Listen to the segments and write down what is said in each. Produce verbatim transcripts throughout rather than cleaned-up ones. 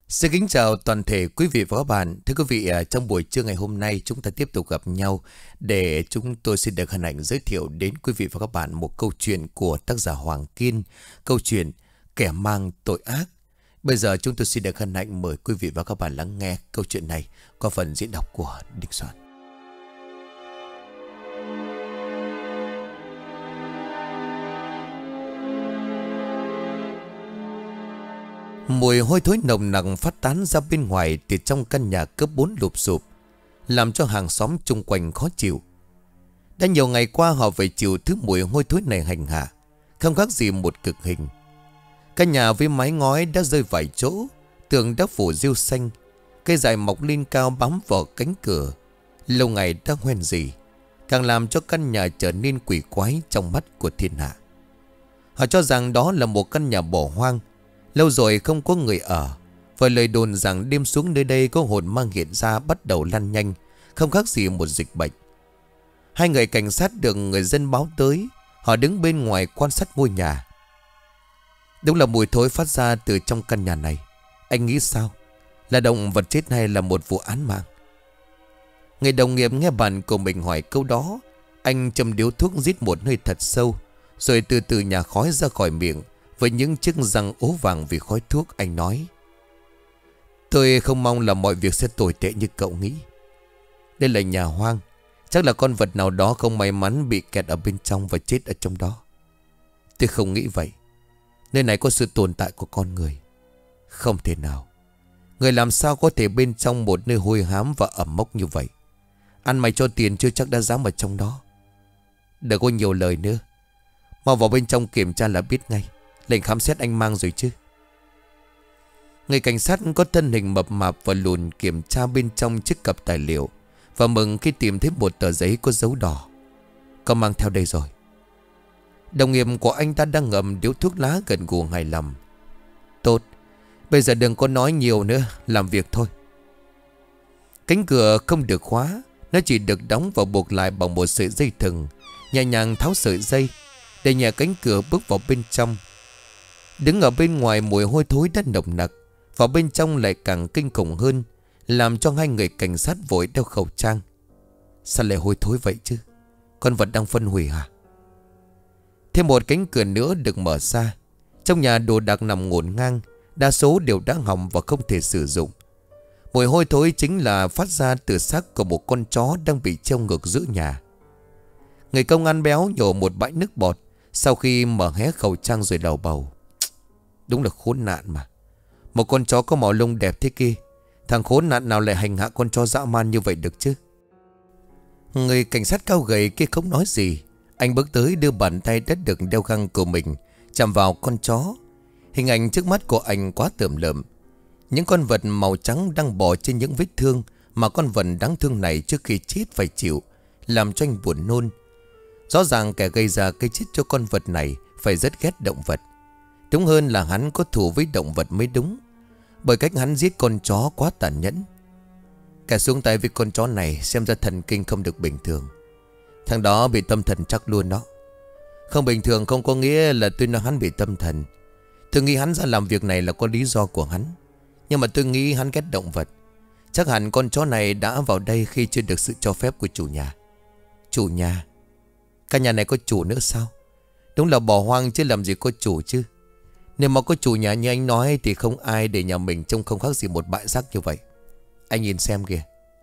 Xin kính chào toàn thể quý vị và các bạn. Thưa quý vị, à, trong buổi trưa ngày hôm nay chúng ta tiếp tục gặp nhau để chúng tôi xin được hân hạnh giới thiệu đến quý vị và các bạn một câu chuyện của tác giả Hoàng Kiên, câu chuyện Kẻ Mang Tội Ác. Bây giờ chúng tôi xin được hân hạnh mời quý vị và các bạn lắng nghe câu chuyện này qua phần diễn đọc của Đinh Soạn. Mùi hôi thối nồng nặc phát tán ra bên ngoài từ trong căn nhà cấp bốn lụp xụp, làm cho hàng xóm chung quanh khó chịu. Đã nhiều ngày qua họ phải chịu thứ mùi hôi thối này hành hạ, không khác gì một cực hình. Căn nhà với mái ngói đã rơi vài chỗ, tường đã phủ rêu xanh, cây dại mọc lên cao bám vào cánh cửa, lâu ngày đã hoen rỉ, càng làm cho căn nhà trở nên quỷ quái trong mắt của thiên hạ. Họ cho rằng đó là một căn nhà bỏ hoang, lâu rồi không có người ở, và lời đồn rằng đêm xuống nơi đây có hồn ma hiện ra bắt đầu lan nhanh, không khác gì một dịch bệnh. Hai người cảnh sát được người dân báo tới, họ đứng bên ngoài quan sát ngôi nhà. Đúng là mùi thối phát ra từ trong căn nhà này. Anh nghĩ sao? Là động vật chết hay là một vụ án mạng? Người đồng nghiệp nghe bạn của mình hỏi câu đó, anh châm điếu thuốc rít một hơi thật sâu, rồi từ từ nhả khói ra khỏi miệng. Với những chiếc răng ố vàng vì khói thuốc, anh nói: Tôi không mong là mọi việc sẽ tồi tệ như cậu nghĩ. Đây là nhà hoang, chắc là con vật nào đó không may mắn bị kẹt ở bên trong và chết ở trong đó. Tôi không nghĩ vậy. Nơi này có sự tồn tại của con người. Không thể nào. Người làm sao có thể bên trong một nơi hôi hám và ẩm mốc như vậy? Ăn mày cho tiền chưa chắc đã dám ở trong đó. Đừng có nhiều lời nữa, mau vào bên trong kiểm tra là biết ngay. Lệnh khám xét anh mang rồi chứ? Người cảnh sát có thân hình mập mạp và lùn kiểm tra bên trong chiếc cặp tài liệu, và mừng khi tìm thấy một tờ giấy có dấu đỏ. Có mang theo đây rồi. Đồng nghiệp của anh ta đang ngậm điếu thuốc lá gần gù hài lòng. Tốt, bây giờ đừng có nói nhiều nữa, làm việc thôi. Cánh cửa không được khóa, nó chỉ được đóng và buộc lại bằng một sợi dây thừng. Nhẹ nhàng tháo sợi dây để nhẹ cánh cửa bước vào bên trong. Đứng ở bên ngoài mùi hôi thối đã nồng nặc, vào bên trong lại càng kinh khủng hơn, làm cho hai người cảnh sát vội đeo khẩu trang. Sao lại hôi thối vậy chứ? Con vật đang phân hủy hả? Thêm một cánh cửa nữa được mở ra. Trong nhà đồ đạc nằm ngổn ngang, đa số đều đã hỏng và không thể sử dụng. Mùi hôi thối chính là phát ra từ xác của một con chó đang bị treo ngược giữa nhà. Người công an béo nhổ một bãi nước bọt sau khi mở hé khẩu trang rồi lầu bầu: Đúng là khốn nạn mà. Một con chó có màu lông đẹp thế kia, thằng khốn nạn nào lại hành hạ con chó dã man như vậy được chứ? Người cảnh sát cao gầy kia không nói gì. Anh bước tới đưa bàn tay đã được đeo găng của mình chạm vào con chó. Hình ảnh trước mắt của anh quá tởm lợm. Những con vật màu trắng đang bò trên những vết thương mà con vật đáng thương này trước khi chết phải chịu, làm cho anh buồn nôn. Rõ ràng kẻ gây ra cái chết cho con vật này phải rất ghét động vật. Đúng hơn là hắn có thù với động vật mới đúng, bởi cách hắn giết con chó quá tàn nhẫn. Kẻ xuống tay với con chó này xem ra thần kinh không được bình thường. Thằng đó bị tâm thần chắc luôn đó. Không bình thường không có nghĩa là tôi nói hắn bị tâm thần. Tôi nghĩ hắn ra làm việc này là có lý do của hắn. Nhưng mà tôi nghĩ hắn ghét động vật. Chắc hẳn con chó này đã vào đây khi chưa được sự cho phép của chủ nhà. Chủ nhà? Căn nhà này có chủ nữa sao? Đúng là bỏ hoang chứ làm gì có chủ chứ. Nếu mà có chủ nhà như anh nói thì không ai để nhà mình trông không khác gì một bãi rác như vậy. Anh nhìn xem kìa.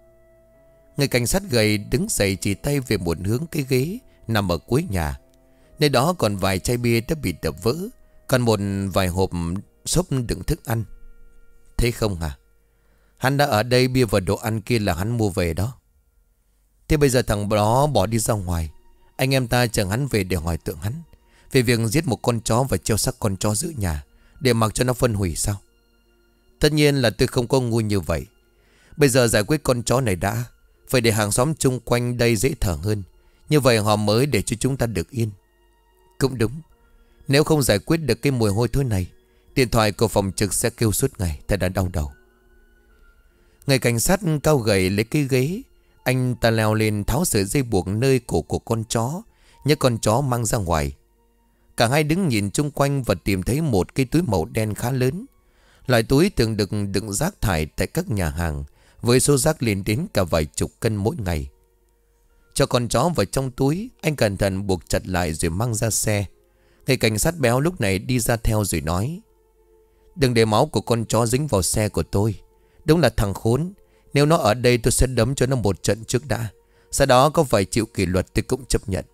Người cảnh sát gầy đứng dậy chỉ tay về một hướng cái ghế nằm ở cuối nhà. Nơi đó còn vài chai bia đã bị đập vỡ, còn một vài hộp xốp đựng thức ăn. Thấy không hả? Hắn đã ở đây, bia và đồ ăn kia là hắn mua về đó. Thế bây giờ thằng đó bỏ đi ra ngoài, anh em ta chẳng hắn về để hỏi tượng hắn về việc giết một con chó và treo xác con chó giữ nhà để mặc cho nó phân hủy sao? Tất nhiên là tôi không có ngu như vậy. Bây giờ giải quyết con chó này đã, phải để hàng xóm chung quanh đây dễ thở hơn. Như vậy họ mới để cho chúng ta được yên. Cũng đúng. Nếu không giải quyết được cái mùi hôi thối này, điện thoại của phòng trực sẽ kêu suốt ngày. Thật là đau đầu. Người cảnh sát cao gầy lấy cái ghế. Anh ta leo lên tháo sợi dây buộc nơi cổ của con chó, nhấc con chó mang ra ngoài. Cả hai đứng nhìn chung quanh và tìm thấy một cái túi màu đen khá lớn. Loại túi thường được đựng rác thải tại các nhà hàng, với số rác lên đến cả vài chục cân mỗi ngày. Cho con chó vào trong túi, anh cẩn thận buộc chặt lại rồi mang ra xe. Người cảnh sát béo lúc này đi ra theo rồi nói: "Đừng để máu của con chó dính vào xe của tôi. Đúng là thằng khốn. Nếu nó ở đây tôi sẽ đấm cho nó một trận trước đã. Sau đó có phải chịu kỷ luật tôi cũng chấp nhận."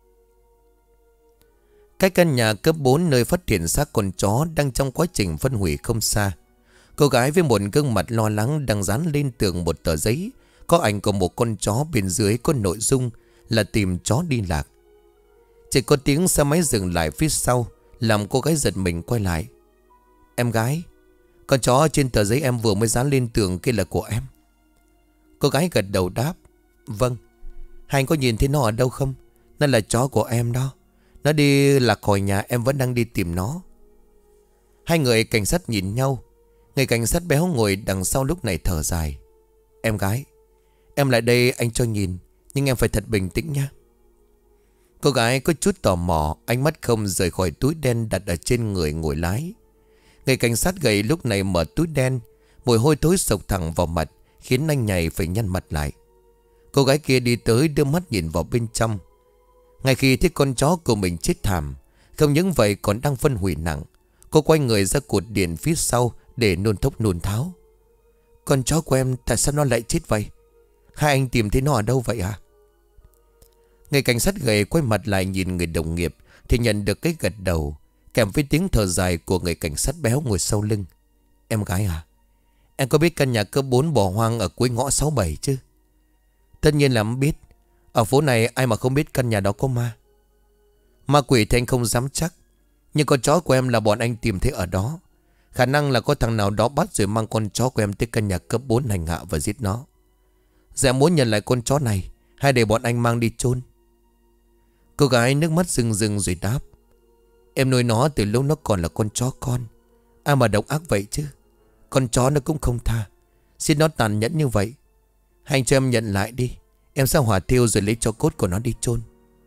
Cách căn nhà cấp bốn nơi phát hiện xác con chó đang trong quá trình phân hủy không xa, cô gái với một gương mặt lo lắng đang dán lên tường một tờ giấy có ảnh của một con chó, bên dưới có nội dung là tìm chó đi lạc. Chỉ có tiếng xe máy dừng lại phía sau làm cô gái giật mình quay lại. "Em gái, con chó trên tờ giấy em vừa mới dán lên tường kia là của em." Cô gái gật đầu đáp: "Vâng. Hai anh có nhìn thấy nó ở đâu không? Nó là chó của em đó. Nó đi lạc khỏi nhà, em vẫn đang đi tìm nó." Hai người cảnh sát nhìn nhau. Người cảnh sát béo ngồi đằng sau lúc này thở dài: "Em gái, em lại đây anh cho nhìn, nhưng em phải thật bình tĩnh nha." Cô gái có chút tò mò, ánh mắt không rời khỏi túi đen đặt ở trên người ngồi lái. Người cảnh sát gầy lúc này mở túi đen, mùi hôi thối sộc thẳng vào mặt, khiến anh nhảy phải nhăn mặt lại. Cô gái kia đi tới đưa mắt nhìn vào bên trong. Ngay khi thấy con chó của mình chết thảm, không những vậy còn đang phân hủy nặng, cô quay người ra cột điện phía sau để nôn thốc nôn tháo. "Con chó của em tại sao nó lại chết vậy? Hai anh tìm thấy nó ở đâu vậy à?" Người cảnh sát gầy quay mặt lại nhìn người đồng nghiệp thì nhận được cái gật đầu, kèm với tiếng thở dài của người cảnh sát béo ngồi sau lưng. "Em gái à, em có biết căn nhà cấp bốn bỏ hoang ở cuối ngõ sáu bảy chứ?" "Tất nhiên là em biết. Ở phố này ai mà không biết căn nhà đó có ma." "Ma quỷ thì anh không dám chắc, nhưng con chó của em là bọn anh tìm thấy ở đó. Khả năng là có thằng nào đó bắt rồi mang con chó của em tới căn nhà cấp bốn hành hạ và giết nó. Dạ muốn nhận lại con chó này hay để bọn anh mang đi chôn?" Cô gái nước mắt rưng rưng rồi đáp: "Em nuôi nó từ lúc nó còn là con chó con. Ai mà độc ác vậy chứ. Con chó nó cũng không tha, xin nó tàn nhẫn như vậy. Anh cho em nhận lại đi, em sẽ hỏa thiêu rồi lấy tro cốt của nó đi chôn."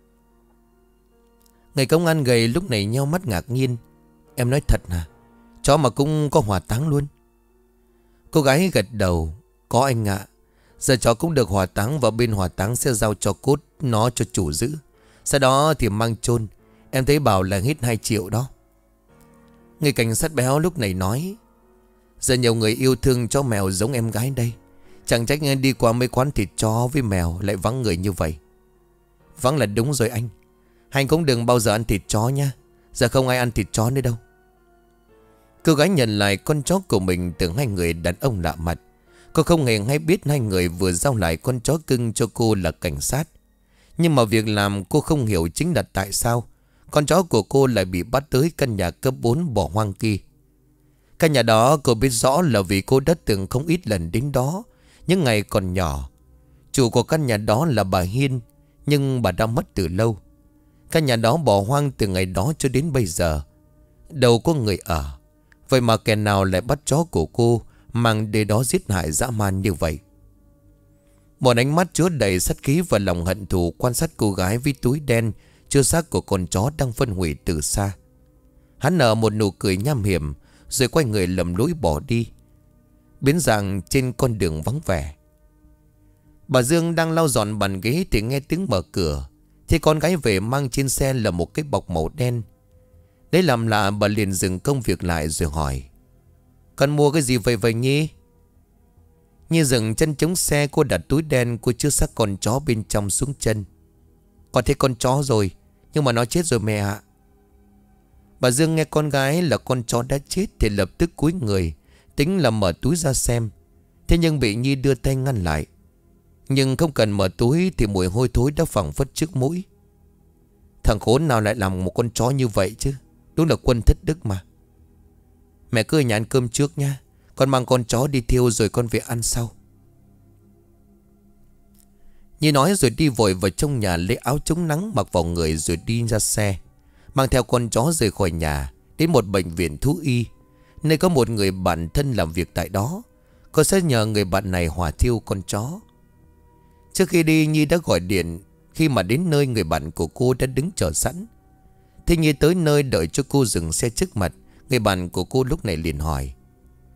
Người công an gầy lúc này nheo mắt ngạc nhiên: "Em nói thật hả? Chó mà cũng có hỏa táng luôn?" Cô gái gật đầu: "Có anh ạ. Giờ chó cũng được hỏa táng và bên hỏa táng sẽ giao tro cốt nó cho chủ giữ. Sau đó thì mang chôn. Em thấy bảo là hết hai triệu đó." Người cảnh sát béo lúc này nói: "Giờ nhiều người yêu thương chó mèo giống em gái đây. Chẳng trách đi qua mấy quán thịt chó với mèo lại vắng người như vậy." "Vắng là đúng rồi anh. Anh cũng đừng bao giờ ăn thịt chó nha. Giờ không ai ăn thịt chó nữa đâu." Cô gái nhận lại con chó của mình từ hai người đàn ông lạ mặt. Cô không hề hay biết hai người vừa giao lại con chó cưng cho cô là cảnh sát. Nhưng mà việc làm cô không hiểu chính là tại sao con chó của cô lại bị bắt tới căn nhà cấp bốn bỏ hoang kia. Căn nhà đó cô biết rõ là vì cô đã từng không ít lần đến đó những ngày còn nhỏ. Chủ của căn nhà đó là bà Hiên, nhưng bà đã mất từ lâu. Căn nhà đó bỏ hoang từ ngày đó cho đến bây giờ, đâu có người ở. Vậy mà kẻ nào lại bắt chó của cô mang đến đó giết hại dã man như vậy? Một ánh mắt chứa đầy sát khí và lòng hận thù quan sát cô gái với túi đen chứa xác của con chó đang phân hủy từ xa. Hắn nở một nụ cười nham hiểm rồi quay người lầm lũi bỏ đi, biến dạng trên con đường vắng vẻ. Bà Dương đang lau dọn bàn ghế thì nghe tiếng mở cửa. Thì con gái về mang trên xe là một cái bọc màu đen. Lấy làm lạ bà liền dừng công việc lại rồi hỏi: "Con mua cái gì vậy vậy Nhi?" Nhi dừng chân chống xe, cô đặt túi đen cô chứa xác con chó bên trong xuống chân. "Con thấy con chó rồi, nhưng mà nó chết rồi mẹ ạ." Bà Dương nghe con gái là con chó đã chết thì lập tức cúi người, tính là mở túi ra xem. Thế nhưng bị Nhi đưa tay ngăn lại. Nhưng không cần mở túi thì mùi hôi thối đã phảng phất trước mũi. Thằng khốn nào lại làm một con chó như vậy chứ? Đúng là quân thất đức mà. "Mẹ cứ ở nhà ăn cơm trước nha. Con mang con chó đi thiêu rồi con về ăn sau." Nhi nói rồi đi vội vào trong nhà lấy áo chống nắng mặc vào người rồi đi ra xe, mang theo con chó rời khỏi nhà, đến một bệnh viện thú y, nơi có một người bạn thân làm việc tại đó. Cô sẽ nhờ người bạn này hỏa thiêu con chó. Trước khi đi Nhi đã gọi điện. Khi mà đến nơi, người bạn của cô đã đứng chờ sẵn. Thế Nhi tới nơi đợi cho cô dừng xe trước mặt. Người bạn của cô lúc này liền hỏi: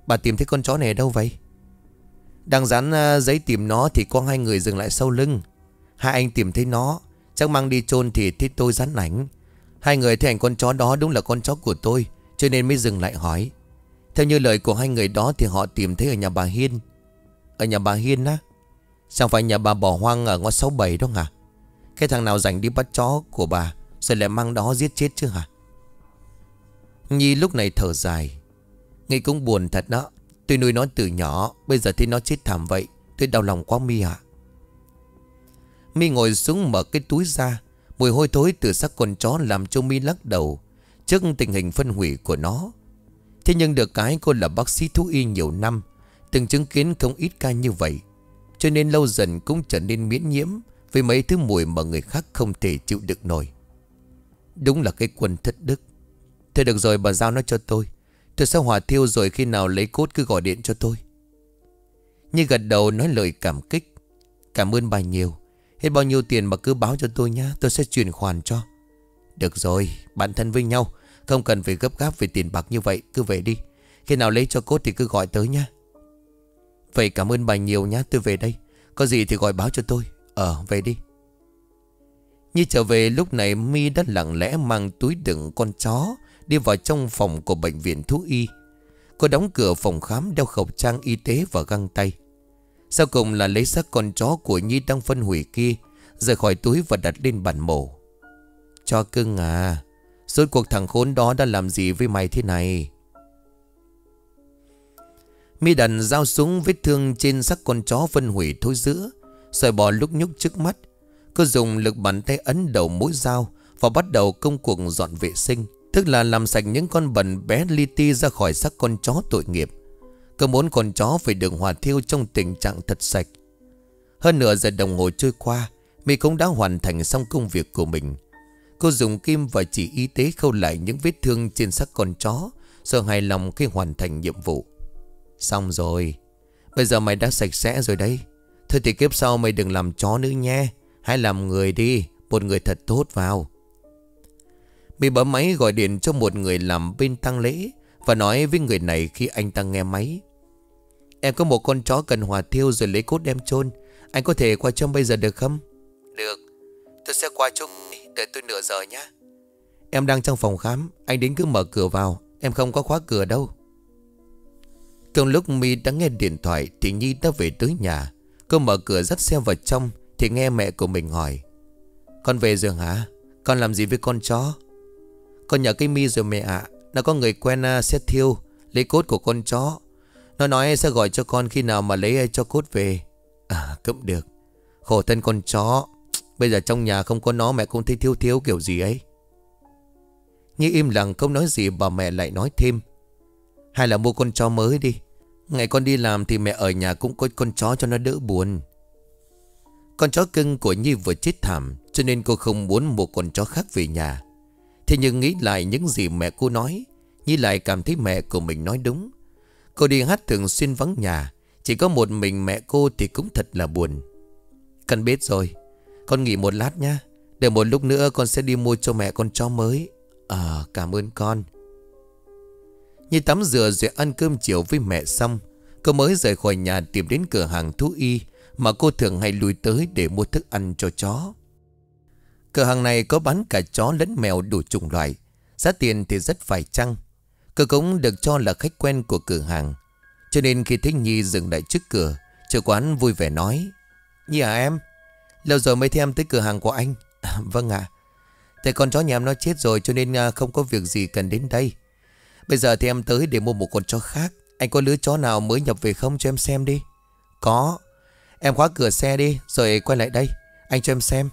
Bà tìm thấy con chó này ở đâu vậy? Đang dán giấy tìm nó thì có hai người dừng lại sau lưng. Hai anh tìm thấy nó, chắc mang đi chôn thì thấy tôi dán ảnh. Hai người thấy ảnh con chó đó đúng là con chó của tôi, cho nên mới dừng lại hỏi. Theo như lời của hai người đó thì họ tìm thấy ở nhà bà Hiên. Ở nhà bà Hiên á? Chẳng phải nhà bà bỏ hoang ở ngõ sáu bảy đó hả? Cái thằng nào rảnh đi bắt chó của bà rồi lại mang đó giết chết chứ hả? Nhi lúc này thở dài. Nghĩ cũng buồn thật đó. Tôi nuôi nó từ nhỏ, bây giờ thấy nó chết thảm vậy, tôi đau lòng quá Mi ạ. Mi ngồi xuống mở cái túi ra. Mùi hôi thối từ xác con chó làm cho Mi lắc đầu trước tình hình phân hủy của nó. Thế nhưng được cái cô là bác sĩ thú y nhiều năm, từng chứng kiến không ít ca như vậy, cho nên lâu dần cũng trở nên miễn nhiễm với mấy thứ mùi mà người khác không thể chịu đựng nổi. Đúng là cái quân thất đức. Thôi được rồi, bà giao nó cho tôi. Tôi sẽ hỏa thiêu rồi khi nào lấy cốt cứ gọi điện cho tôi. Như gật đầu nói lời cảm kích. Cảm ơn bà nhiều. Hết bao nhiêu tiền mà cứ báo cho tôi nhá, tôi sẽ chuyển khoản cho. Được rồi, bạn thân với nhau, không cần phải gấp gáp về tiền bạc như vậy. Cứ về đi, khi nào lấy cho cốt thì cứ gọi tới nhá. Vậy cảm ơn bà nhiều nhá, tôi về đây. Có gì thì gọi báo cho tôi. Ờ, về đi. Như trở về lúc này Mi đã lặng lẽ mang túi đựng con chó đi vào trong phòng của bệnh viện thú y. Cô đóng cửa phòng khám, đeo khẩu trang y tế và găng tay. Sau cùng là lấy xác con chó của Nhi đang phân hủy kia rời khỏi túi và đặt lên bàn mổ. Cho cưng à, rốt cuộc thằng khốn đó đã làm gì với mày thế này? Mi đặt dao xuống vết thương trên xác con chó phân hủy thối rữa, sợi bò lúc nhúc trước mắt. Cô dùng lực bàn tay ấn đầu mũi dao và bắt đầu công cuộc dọn vệ sinh, tức là làm sạch những con bẩn bé li ti ra khỏi xác con chó tội nghiệp. Cô muốn con chó phải được hỏa thiêu trong tình trạng thật sạch. Hơn nửa giờ đồng hồ trôi qua, Mi cũng đã hoàn thành xong công việc của mình. Cô dùng kim và chỉ y tế khâu lại những vết thương trên xác con chó, rồi hài lòng khi hoàn thành nhiệm vụ. Xong rồi, bây giờ mày đã sạch sẽ rồi đấy. Thôi thì kiếp sau mày đừng làm chó nữa nhé. Hãy làm người đi, một người thật tốt vào. Mi bấm máy gọi điện cho một người làm bên tang lễ và nói với người này khi anh ta nghe máy. Em có một con chó cần hỏa thiêu rồi lấy cốt đem chôn. Anh có thể qua trong bây giờ được không? Được, tôi sẽ qua chung. Đợi tôi nửa giờ nhé. Em đang trong phòng khám, anh đến cứ mở cửa vào. Em không có khóa cửa đâu. Trong lúc Mi đang nghe điện thoại thì Nhi đã về tới nhà. Cô mở cửa dắt xe vào trong thì nghe mẹ của mình hỏi. Con về rồi hả? Con làm gì với con chó? Con nhờ cái Mi rồi mẹ ạ. Nó có người quen uh, sẽ thiêu lấy cốt của con chó. Nó nói sẽ gọi cho con khi nào mà lấy uh, cho cốt về. À cũng được. Khổ thân con chó. Bây giờ trong nhà không có nó mẹ cũng thấy thiếu thiếu kiểu gì ấy. Nhi im lặng không nói gì, bà mẹ lại nói thêm. Hay là mua con chó mới đi. Ngày con đi làm thì mẹ ở nhà cũng có con chó cho nó đỡ buồn. Con chó cưng của Nhi vừa chết thảm, cho nên cô không muốn một con chó khác về nhà. Thế nhưng nghĩ lại những gì mẹ cô nói, Nhi lại cảm thấy mẹ của mình nói đúng. Cô đi hát thường xuyên vắng nhà, chỉ có một mình mẹ cô thì cũng thật là buồn. Con biết rồi, con nghỉ một lát nhá. Để một lúc nữa con sẽ đi mua cho mẹ con chó mới. À cảm ơn con. Nhi tắm rửa rồi ăn cơm chiều với mẹ xong, cô mới rời khỏi nhà tìm đến cửa hàng thú y mà cô thường hay lui tới để mua thức ăn cho chó. Cửa hàng này có bán cả chó lẫn mèo đủ chủng loại, giá tiền thì rất phải chăng. Cô cũng được cho là khách quen của cửa hàng, cho nên khi thấy Nhi dừng lại trước cửa, chủ quán vui vẻ nói. Nhi à em, lâu rồi mới thấy em tới cửa hàng của anh. À, vâng ạ. À. Tại con chó nhà em nó chết rồi cho nên không có việc gì cần đến đây. Bây giờ thì em tới để mua một con chó khác. Anh có lứa chó nào mới nhập về không cho em xem đi? Có. Em khóa cửa xe đi rồi quay lại đây, anh cho em xem.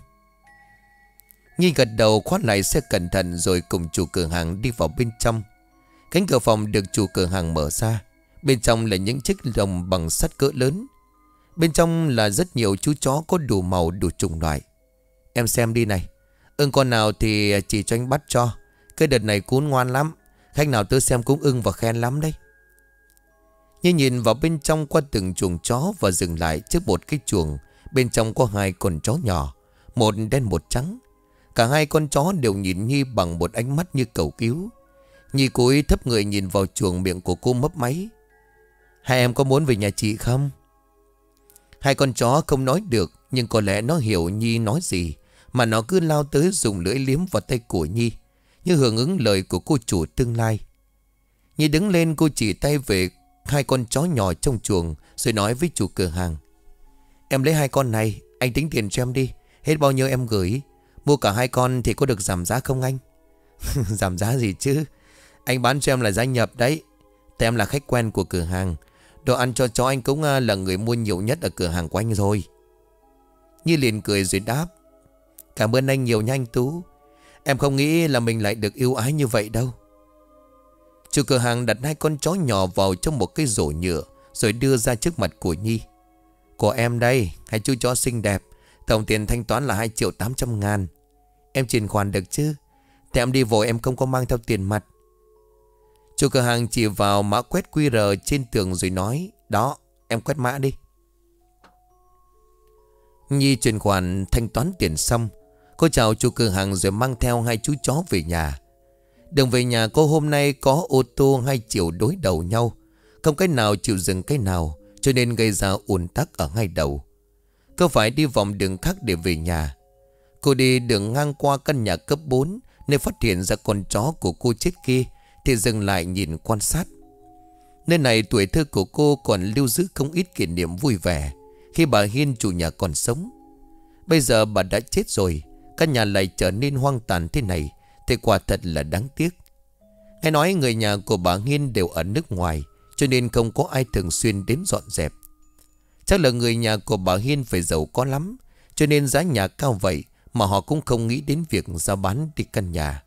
Nhi gật đầu khóa lại xe cẩn thận rồi cùng chủ cửa hàng đi vào bên trong. Cánh cửa phòng được chủ cửa hàng mở ra. Bên trong là những chiếc lồng bằng sắt cỡ lớn. Bên trong là rất nhiều chú chó có đủ màu đủ chủng loại. Em xem đi này. Ưng con nào thì chỉ cho anh bắt cho. Cái đợt này cún ngoan lắm. Khách nào tới xem cũng ưng và khen lắm đấy. Như nhìn vào bên trong qua từng chuồng chó và dừng lại trước một cái chuồng. Bên trong có hai con chó nhỏ, một đen một trắng. Cả hai con chó đều nhìn Nhi bằng một ánh mắt như cầu cứu. Nhi cúi thấp người nhìn vào chuồng, miệng của cô mấp máy. Hai em có muốn về nhà chị không? Hai con chó không nói được, nhưng có lẽ nó hiểu Nhi nói gì, mà nó cứ lao tới dùng lưỡi liếm vào tay của Nhi, như hưởng ứng lời của cô chủ tương lai. Nhi đứng lên, cô chỉ tay về hai con chó nhỏ trong chuồng rồi nói với chủ cửa hàng: Em lấy hai con này, anh tính tiền cho em đi. Hết bao nhiêu em gửi. Mua cả hai con thì có được giảm giá không anh? Giảm giá gì chứ? Anh bán cho em là giá nhập đấy. Tại em là khách quen của cửa hàng. Đồ ăn cho chó anh cũng là người mua nhiều nhất ở cửa hàng của anh rồi. Nhi liền cười rồi đáp: Cảm ơn anh nhiều nha anh Tú. Em không nghĩ là mình lại được yêu ái như vậy đâu. Chủ cửa hàng đặt hai con chó nhỏ vào trong một cái rổ nhựa rồi đưa ra trước mặt của Nhi. Của em đây, hai chú chó xinh đẹp. Tổng tiền thanh toán là hai triệu tám trăm ngàn. Em chuyển khoản được chứ? Thì em đi vội, em không có mang theo tiền mặt. Chủ cửa hàng chỉ vào mã quét quy rờ trên tường rồi nói: Đó, em quét mã đi. Nhi chuyển khoản thanh toán tiền xong, cô chào chủ cửa hàng rồi mang theo hai chú chó về nhà. Đường về nhà cô hôm nay có ô tô hai chiều đối đầu nhau, không cái nào chịu dừng cái nào, cho nên gây ra ùn tắc ở hai đầu. Cô phải đi vòng đường khác để về nhà. Cô đi đường ngang qua căn nhà cấp bốn, nên phát hiện ra con chó của cô chết kia thì dừng lại nhìn quan sát. Nơi này tuổi thơ của cô còn lưu giữ không ít kỷ niệm vui vẻ khi bà Hiên chủ nhà còn sống. Bây giờ bà đã chết rồi, căn nhà lại trở nên hoang tàn thế này thì quả thật là đáng tiếc. Nghe nói người nhà của bà Hiên đều ở nước ngoài, cho nên không có ai thường xuyên đến dọn dẹp. Chắc là người nhà của bà Hiên phải giàu có lắm, cho nên giá nhà cao vậy mà họ cũng không nghĩ đến việc giao bán đi căn nhà.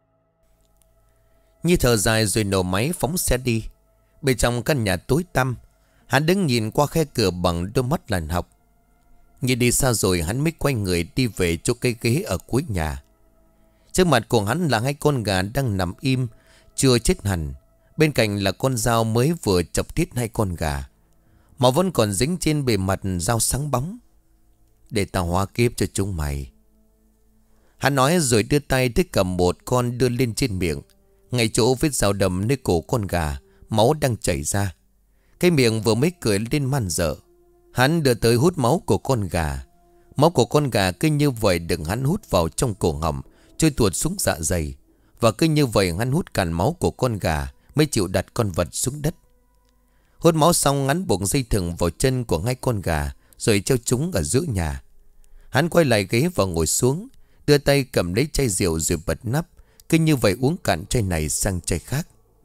Nhi thở dài rồi nổ máy phóng xe đi. Bên trong căn nhà tối tăm, hắn đứng nhìn qua khe cửa bằng đôi mắt lạnh học. Nhi đi xa rồi hắn mới quay người đi về chỗ cây ghế ở cuối nhà. Trước mặt của hắn là hai con gà đang nằm im, chưa chết hẳn. Bên cạnh là con dao mới vừa chọc tiết hai con gà. Máu vẫn còn dính trên bề mặt dao sáng bóng. Để tao hóa kiếp cho chúng mày. Hắn nói rồi đưa tay tới cầm một con đưa lên trên miệng. Ngay chỗ vết dao đầm nơi cổ con gà, máu đang chảy ra. Cái miệng vừa mới cười lên man dợ. Hắn đưa tới hút máu của con gà. Máu của con gà cứ như vậy đừng hắn hút vào trong cổ họng, trôi tuột xuống dạ dày. Và cứ như vậy hắn hút cạn máu của con gà mới chịu đặt con vật xuống đất. Hút máu xong hắn buộc dây thừng vào chân của hai con gà rồi treo chúng ở giữa nhà. Hắn quay lại ghế và ngồi xuống, đưa tay cầm lấy chai rượu rồi bật nắp. Cứ như vậy uống cạn chai này sang chai khác.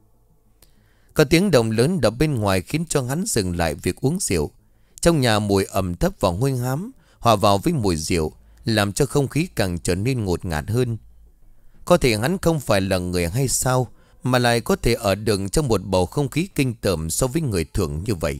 Có tiếng động lớn đập bên ngoài khiến cho hắn dừng lại việc uống rượu. Trong nhà mùi ẩm thấp và hôi hám hòa vào với mùi rượu, làm cho không khí càng trở nên ngột ngạt hơn. Có thể hắn không phải là người hay sao mà lại có thể ở được trong một bầu không khí kinh tởm so với người thường như vậy.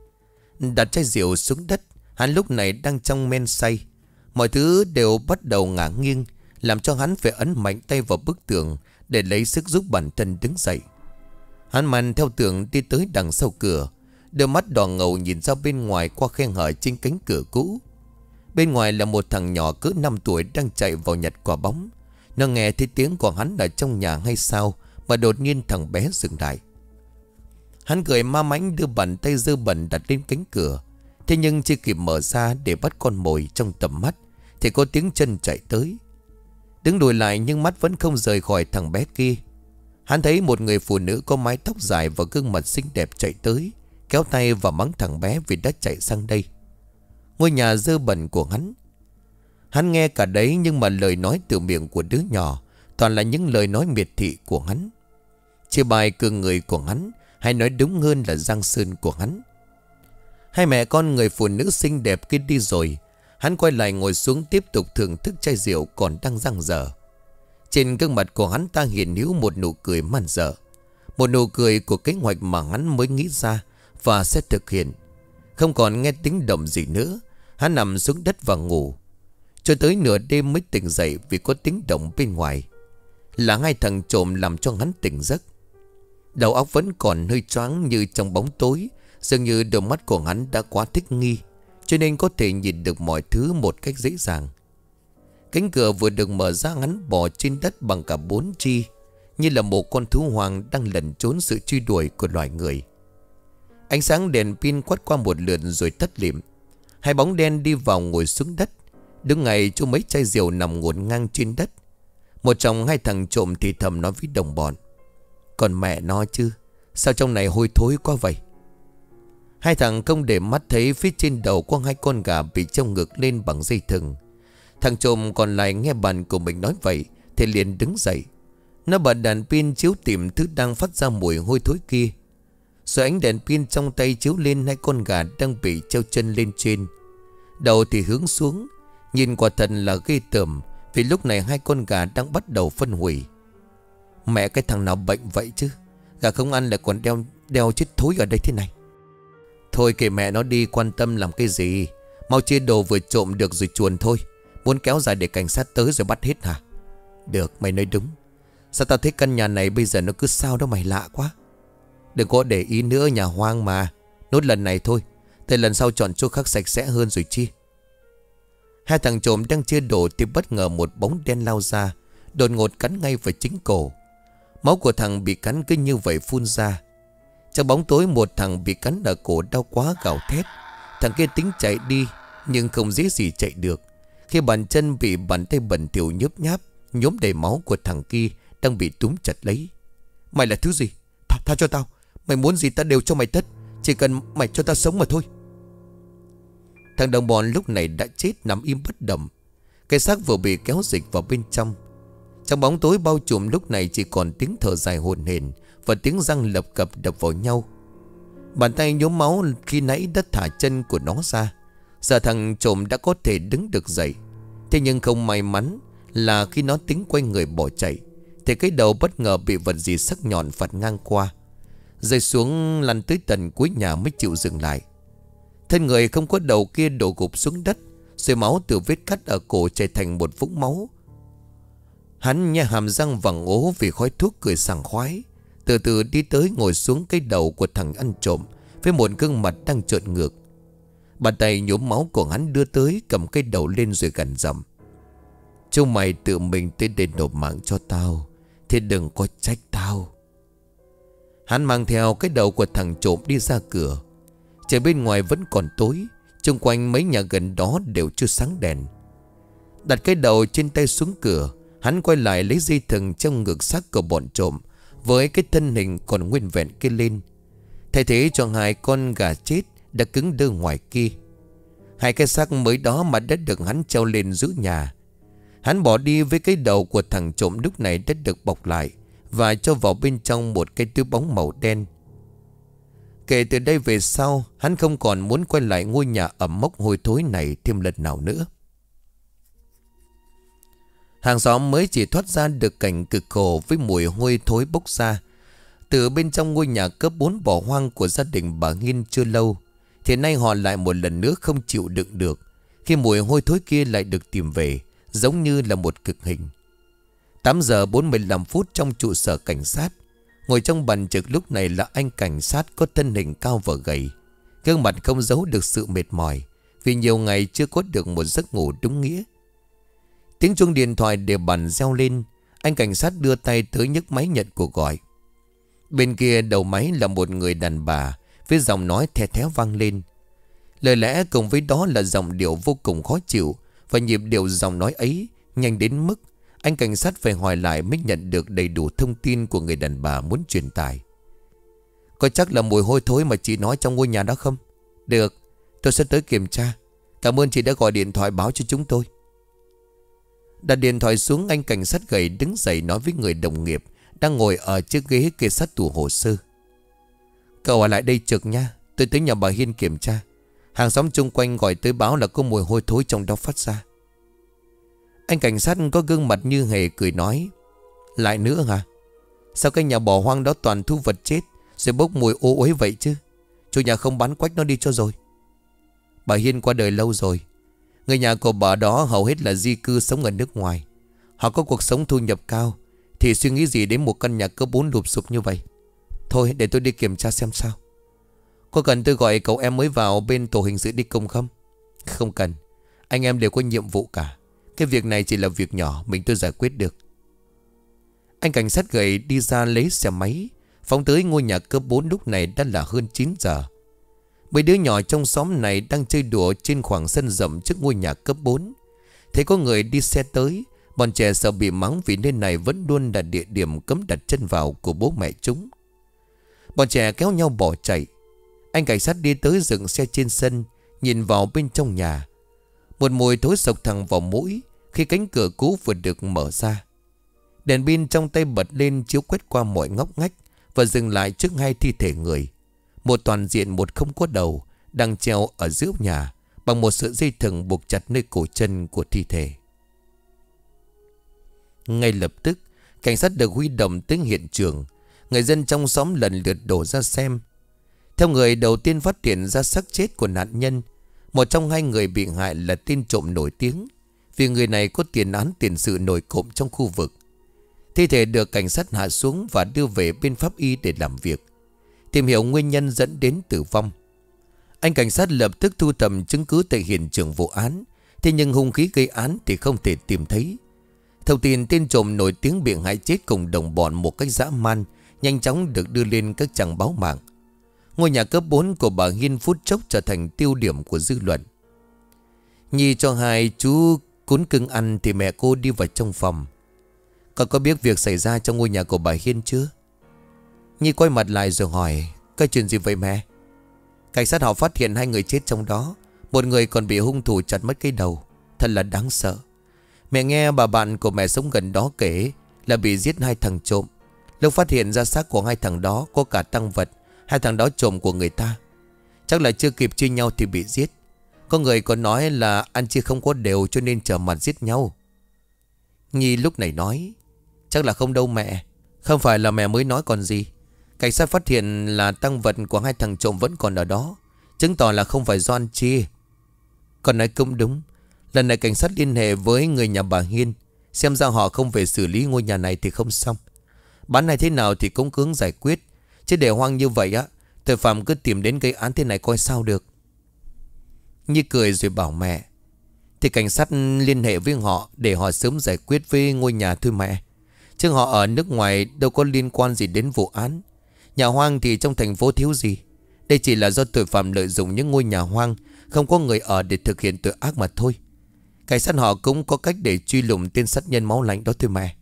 Đặt chai rượu xuống đất, hắn lúc này đang trong men say. Mọi thứ đều bắt đầu ngả nghiêng, làm cho hắn phải ấn mạnh tay vào bức tường để lấy sức giúp bản thân đứng dậy. Hắn man theo tường đi tới đằng sau cửa, đôi mắt đỏ ngầu nhìn ra bên ngoài qua khe hở trên cánh cửa cũ. Bên ngoài là một thằng nhỏ cỡ năm tuổi đang chạy vào nhặt quả bóng. Nó nghe thấy tiếng của hắn ở trong nhà hay sao mà đột nhiên thằng bé dừng lại. Hắn cười ma mãnh đưa bàn tay dơ bẩn đặt lên cánh cửa. Thế nhưng chưa kịp mở ra để bắt con mồi trong tầm mắt thì có tiếng chân chạy tới. Đứng lùi lại nhưng mắt vẫn không rời khỏi thằng bé kia. Hắn thấy một người phụ nữ có mái tóc dài và gương mặt xinh đẹp chạy tới, kéo tay và mắng thằng bé vì đã chạy sang đây. Ngôi nhà dơ bẩn của hắn. Hắn nghe cả đấy nhưng mà lời nói từ miệng của đứa nhỏ toàn là những lời nói miệt thị của hắn. Chê bai cường người của hắn, hay nói đúng hơn là giang sơn của hắn. Hai mẹ con người phụ nữ xinh đẹp kia đi rồi. Hắn quay lại ngồi xuống tiếp tục thưởng thức chai rượu còn đang dang dở. Trên gương mặt của hắn ta hiện hữu một nụ cười man dợ. Một nụ cười của kế hoạch mà hắn mới nghĩ ra và sẽ thực hiện. Không còn nghe tiếng động gì nữa, hắn nằm xuống đất và ngủ. Cho tới nửa đêm mới tỉnh dậy vì có tiếng động bên ngoài. Là hai thằng trộm làm cho hắn tỉnh giấc. Đầu óc vẫn còn hơi choáng như trong bóng tối. Dường như đôi mắt của hắn đã quá thích nghi, cho nên có thể nhìn được mọi thứ một cách dễ dàng. Cánh cửa vừa được mở ra, hắn bò trên đất bằng cả bốn chi, như là một con thú hoang đang lẩn trốn sự truy đuổi của loài người. Ánh sáng đèn pin quét qua một lượt rồi tắt lịm. Hai bóng đen đi vào ngồi xuống đất. Đứng ngay chỗ mấy chai rượu nằm ngổn ngang trên đất. Một trong hai thằng trộm thì thầm nói với đồng bọn: còn mẹ nó chứ, sao trong này hôi thối quá vậy? Hai thằng không để mắt thấy phía trên đầu có hai con gà bị treo ngược lên bằng dây thừng. Thằng trộm còn lại nghe bạn của mình nói vậy thì liền đứng dậy. Nó bật đèn pin chiếu tìm thứ đang phát ra mùi hôi thối kia. Rồi ánh đèn pin trong tay chiếu lên hai con gà đang bị treo chân lên trên. Đầu thì hướng xuống. Nhìn quả thật là ghê tởm, vì lúc này hai con gà đang bắt đầu phân hủy. Mẹ cái thằng nào bệnh vậy chứ, gà không ăn lại còn đeo đeo chết thối ở đây thế này. Thôi kệ mẹ nó đi, quan tâm làm cái gì. Mau chia đồ vừa trộm được rồi chuồn thôi. Muốn kéo dài để cảnh sát tới rồi bắt hết hả? Được, mày nói đúng. Sao tao thấy căn nhà này bây giờ nó cứ sao đó mày, lạ quá. Đừng có để ý nữa, nhà hoang mà. Nốt lần này thôi, thế lần sau chọn chỗ khác sạch sẽ hơn rồi chi. Hai thằng trộm đang chia đồ thì bất ngờ một bóng đen lao ra, đột ngột cắn ngay vào chính cổ. Máu của thằng bị cắn cứ như vậy phun ra. Trong bóng tối một thằng bị cắn ở cổ đau quá gào thét. Thằng kia tính chạy đi nhưng không dễ gì chạy được, khi bàn chân bị bàn tay bẩn thỉu nhớp nháp nhuốm đầy máu của thằng kia đang bị túm chặt lấy. Mày là thứ gì? Tha, tha cho tao. Mày muốn gì ta đều cho mày tất, chỉ cần mày cho ta sống mà thôi. Thằng đồng bọn lúc này đã chết nằm im bất động. Cái xác vừa bị kéo dịch vào bên trong. Trong bóng tối bao trùm lúc này chỉ còn tiếng thở dài hổn hển và tiếng răng lập cập đập vào nhau. Bàn tay nhuốm máu khi nãy đã thả chân của nó ra. Giờ thằng trộm đã có thể đứng được dậy. Thế nhưng không may mắn là khi nó tính quay người bỏ chạy thì cái đầu bất ngờ bị vật gì sắc nhọn phạt ngang qua, rơi xuống lăn tới tận cuối nhà mới chịu dừng lại. Thân người không có đầu kia đổ gục xuống đất, rồi máu từ vết cắt ở cổ chảy thành một vũng máu. Hắn nhe hàm răng vàng ố vì khói thuốc cười sảng khoái, từ từ đi tới ngồi xuống cái đầu của thằng ăn trộm với một gương mặt đang trợn ngược. Bàn tay nhuốm máu của hắn đưa tới cầm cái đầu lên rồi gằn giọng: chúng mày tự mình tới đây nộp mạng cho tao, thì đừng có trách tao. Hắn mang theo cái đầu của thằng trộm đi ra cửa. Trời bên ngoài vẫn còn tối, xung quanh mấy nhà gần đó đều chưa sáng đèn. Đặt cái đầu trên tay xuống cửa, hắn quay lại lấy dây thừng trong ngực xác của bọn trộm với cái thân hình còn nguyên vẹn kia lên, thay thế cho hai con gà chết đã cứng đơ ngoài kia. Hai cái xác mới đó mà đã được hắn treo lên giữ nhà. Hắn bỏ đi với cái đầu của thằng trộm lúc này đã được bọc lại và cho vào bên trong một cái túi bóng màu đen. Kể từ đây về sau, hắn không còn muốn quay lại ngôi nhà ẩm mốc hôi thối này thêm lần nào nữa. Hàng xóm mới chỉ thoát ra được cảnh cực khổ với mùi hôi thối bốc ra từ bên trong ngôi nhà cấp bốn bỏ hoang của gia đình bà Hiên chưa lâu, thì nay họ lại một lần nữa không chịu đựng được khi mùi hôi thối kia lại được tìm về, giống như là một cực hình. Tám giờ bốn mươi lăm phút trong trụ sở cảnh sát. Ngồi trong bàn trực lúc này là anh cảnh sát có thân hình cao và gầy, gương mặt không giấu được sự mệt mỏi vì nhiều ngày chưa có được một giấc ngủ đúng nghĩa. Tiếng chuông điện thoại để bàn reo lên. Anh cảnh sát đưa tay tới nhấc máy nhận cuộc gọi. Bên kia đầu máy là một người đàn bà với giọng nói the thé vang lên. Lời lẽ cùng với đó là giọng điệu vô cùng khó chịu, và nhịp điệu giọng nói ấy nhanh đến mức anh cảnh sát phải hỏi lại mới nhận được đầy đủ thông tin của người đàn bà muốn truyền tải. Có chắc là mùi hôi thối mà chị nói trong ngôi nhà đó không? Được, tôi sẽ tới kiểm tra. Cảm ơn chị đã gọi điện thoại báo cho chúng tôi. Đặt điện thoại xuống, anh cảnh sát gầy đứng dậy nói với người đồng nghiệp đang ngồi ở chiếc ghế kê sát tủ hồ sơ: cậu ở lại đây trực nha, tôi tới nhà bà Hiên kiểm tra. Hàng xóm chung quanh gọi tới báo là có mùi hôi thối trong đó phát ra. Anh cảnh sát có gương mặt như hề cười nói: lại nữa hả? Sao cái nhà bỏ hoang đó toàn thu vật chết rồi bốc mùi ô uế vậy chứ? Chủ nhà không bán quách nó đi cho rồi. Bà Hiên qua đời lâu rồi. Người nhà của bà đó hầu hết là di cư sống ở nước ngoài. Họ có cuộc sống thu nhập cao thì suy nghĩ gì đến một căn nhà cấp bốn lụp sụp như vậy. Thôi để tôi đi kiểm tra xem sao. Có cần tôi gọi cậu em mới vào bên tổ hình sự đi cùng không? Không cần, anh em đều có nhiệm vụ cả. Cái việc này chỉ là việc nhỏ, mình tôi giải quyết được. Anh cảnh sát gầy đi ra lấy xe máy, phóng tới ngôi nhà cấp bốn lúc này đã là hơn chín giờ. Mấy đứa nhỏ trong xóm này đang chơi đùa trên khoảng sân rộng trước ngôi nhà cấp bốn. Thấy có người đi xe tới, bọn trẻ sợ bị mắng vì nơi này vẫn luôn là địa điểm cấm đặt chân vào của bố mẹ chúng. Bọn trẻ kéo nhau bỏ chạy. Anh cảnh sát đi tới dừng xe trên sân, nhìn vào bên trong nhà. Một mùi thối sộc thẳng vào mũi khi cánh cửa cũ vừa được mở ra. Đèn pin trong tay bật lên chiếu quét qua mọi ngóc ngách và dừng lại trước hai thi thể người. Một toàn diện, một không có đầu, đang treo ở giữa nhà bằng một sợi dây thừng buộc chặt nơi cổ chân của thi thể. Ngay lập tức, cảnh sát được huy động tới hiện trường. Người dân trong xóm lần lượt đổ ra xem. Theo người đầu tiên phát hiện ra xác chết của nạn nhân, một trong hai người bị hại là tên trộm nổi tiếng, vì người này có tiền án tiền sự nổi cộm trong khu vực. Thi thể được cảnh sát hạ xuống và đưa về bên pháp y để làm việc, tìm hiểu nguyên nhân dẫn đến tử vong. Anh cảnh sát lập tức thu thập chứng cứ tại hiện trường vụ án. Thế nhưng hung khí gây án thì không thể tìm thấy. Thông tin tên trộm nổi tiếng bị hại chết cùng đồng bọn một cách dã man nhanh chóng được đưa lên các trang báo mạng. Ngôi nhà cấp bốn của bà Hiên phút chốc trở thành tiêu điểm của dư luận. Nhi cho hai chú cún cưng ăn thì mẹ cô đi vào trong phòng. Con có biết việc xảy ra trong ngôi nhà của bà Hiên chưa? Nhi quay mặt lại rồi hỏi: cái chuyện gì vậy mẹ? Cảnh sát họ phát hiện hai người chết trong đó. Một người còn bị hung thủ chặt mất cái đầu. Thật là đáng sợ. Mẹ nghe bà bạn của mẹ sống gần đó kể là bị giết hai thằng trộm. Lúc phát hiện ra xác của hai thằng đó có cả tang vật. Hai thằng đó trộm của người ta. Chắc là chưa kịp chia nhau thì bị giết. Có người còn nói là ăn chia không có đều cho nên trở mặt giết nhau. Nhi lúc này nói: chắc là không đâu mẹ. Không phải là mẹ mới nói còn gì. Cảnh sát phát hiện là tang vật của hai thằng trộm vẫn còn ở đó, chứng tỏ là không phải do ăn chia. Còn nói cũng đúng. Lần này cảnh sát liên hệ với người nhà bà Hiên, xem ra họ không về xử lý ngôi nhà này thì không xong. Bán này thế nào thì cũng cứng giải quyết, chứ để hoang như vậy á, tội phạm cứ tìm đến gây án thế này coi sao được. Nhi cười rồi bảo mẹ: thì cảnh sát liên hệ với họ để họ sớm giải quyết với ngôi nhà thôi mẹ. Chứ họ ở nước ngoài đâu có liên quan gì đến vụ án. Nhà hoang thì trong thành phố thiếu gì. Đây chỉ là do tội phạm lợi dụng những ngôi nhà hoang không có người ở để thực hiện tội ác mà thôi. Cảnh sát họ cũng có cách để truy lùng tên sát nhân máu lạnh đó thôi mẹ.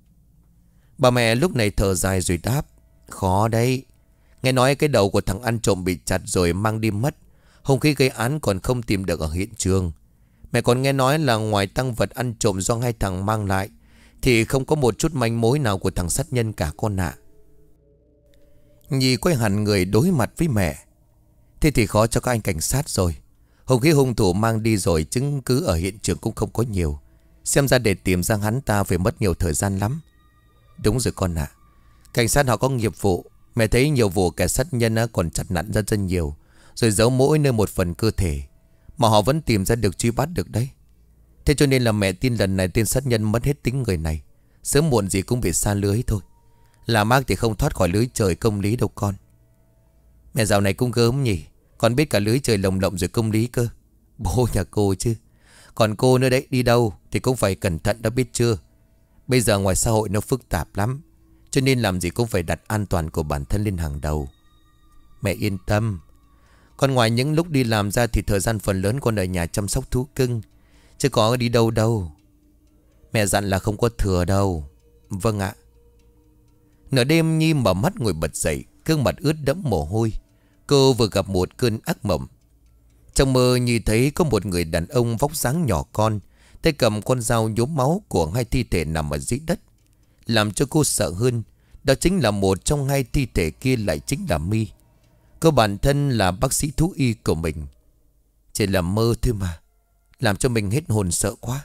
Bà mẹ lúc này thở dài rồi đáp: khó đấy. Nghe nói cái đầu của thằng ăn trộm bị chặt rồi mang đi mất. Hung khí gây án còn không tìm được ở hiện trường. Mẹ còn nghe nói là ngoài tang vật ăn trộm do hai thằng mang lại thì không có một chút manh mối nào của thằng sát nhân cả con ạ. Nhi quay hẳn người đối mặt với mẹ: thế thì khó cho các anh cảnh sát rồi. Hung khí hung thủ mang đi rồi, chứng cứ ở hiện trường cũng không có nhiều. Xem ra để tìm ra hắn ta phải mất nhiều thời gian lắm. Đúng rồi con ạ. Cảnh sát họ có nghiệp vụ. Mẹ thấy nhiều vụ kẻ sát nhân còn chặt nạn ra dân nhiều, rồi giấu mỗi nơi một phần cơ thể, mà họ vẫn tìm ra được, truy bắt được đấy. Thế cho nên là mẹ tin lần này tên sát nhân mất hết tính người này, sớm muộn gì cũng bị sa lưới thôi. Làm ác thì không thoát khỏi lưới trời công lý đâu con. Mẹ dạo này cũng gớm nhỉ. Còn biết cả lưới trời lồng lộng rồi công lý cơ. Bố nhà cô chứ. Còn cô nữa đấy, đi đâu thì cũng phải cẩn thận đó biết chưa. Bây giờ ngoài xã hội nó phức tạp lắm, cho nên làm gì cũng phải đặt an toàn của bản thân lên hàng đầu. Mẹ yên tâm. Còn ngoài những lúc đi làm ra thì thời gian phần lớn con ở nhà chăm sóc thú cưng, chứ có đi đâu đâu. Mẹ dặn là không có thừa đâu. Vâng ạ. Nửa đêm Nhi mở mắt ngồi bật dậy, gương mặt ướt đẫm mồ hôi. Cô vừa gặp một cơn ác mộng. Trong mơ Nhi thấy có một người đàn ông vóc dáng nhỏ con, tay cầm con dao nhuốm máu của hai thi thể nằm ở dưới đất. Làm cho cô sợ hơn, đó chính là một trong hai thi thể kia lại chính là My. Cô bản thân là bác sĩ thú y của mình. Chỉ là mơ thôi mà, làm cho mình hết hồn sợ quá.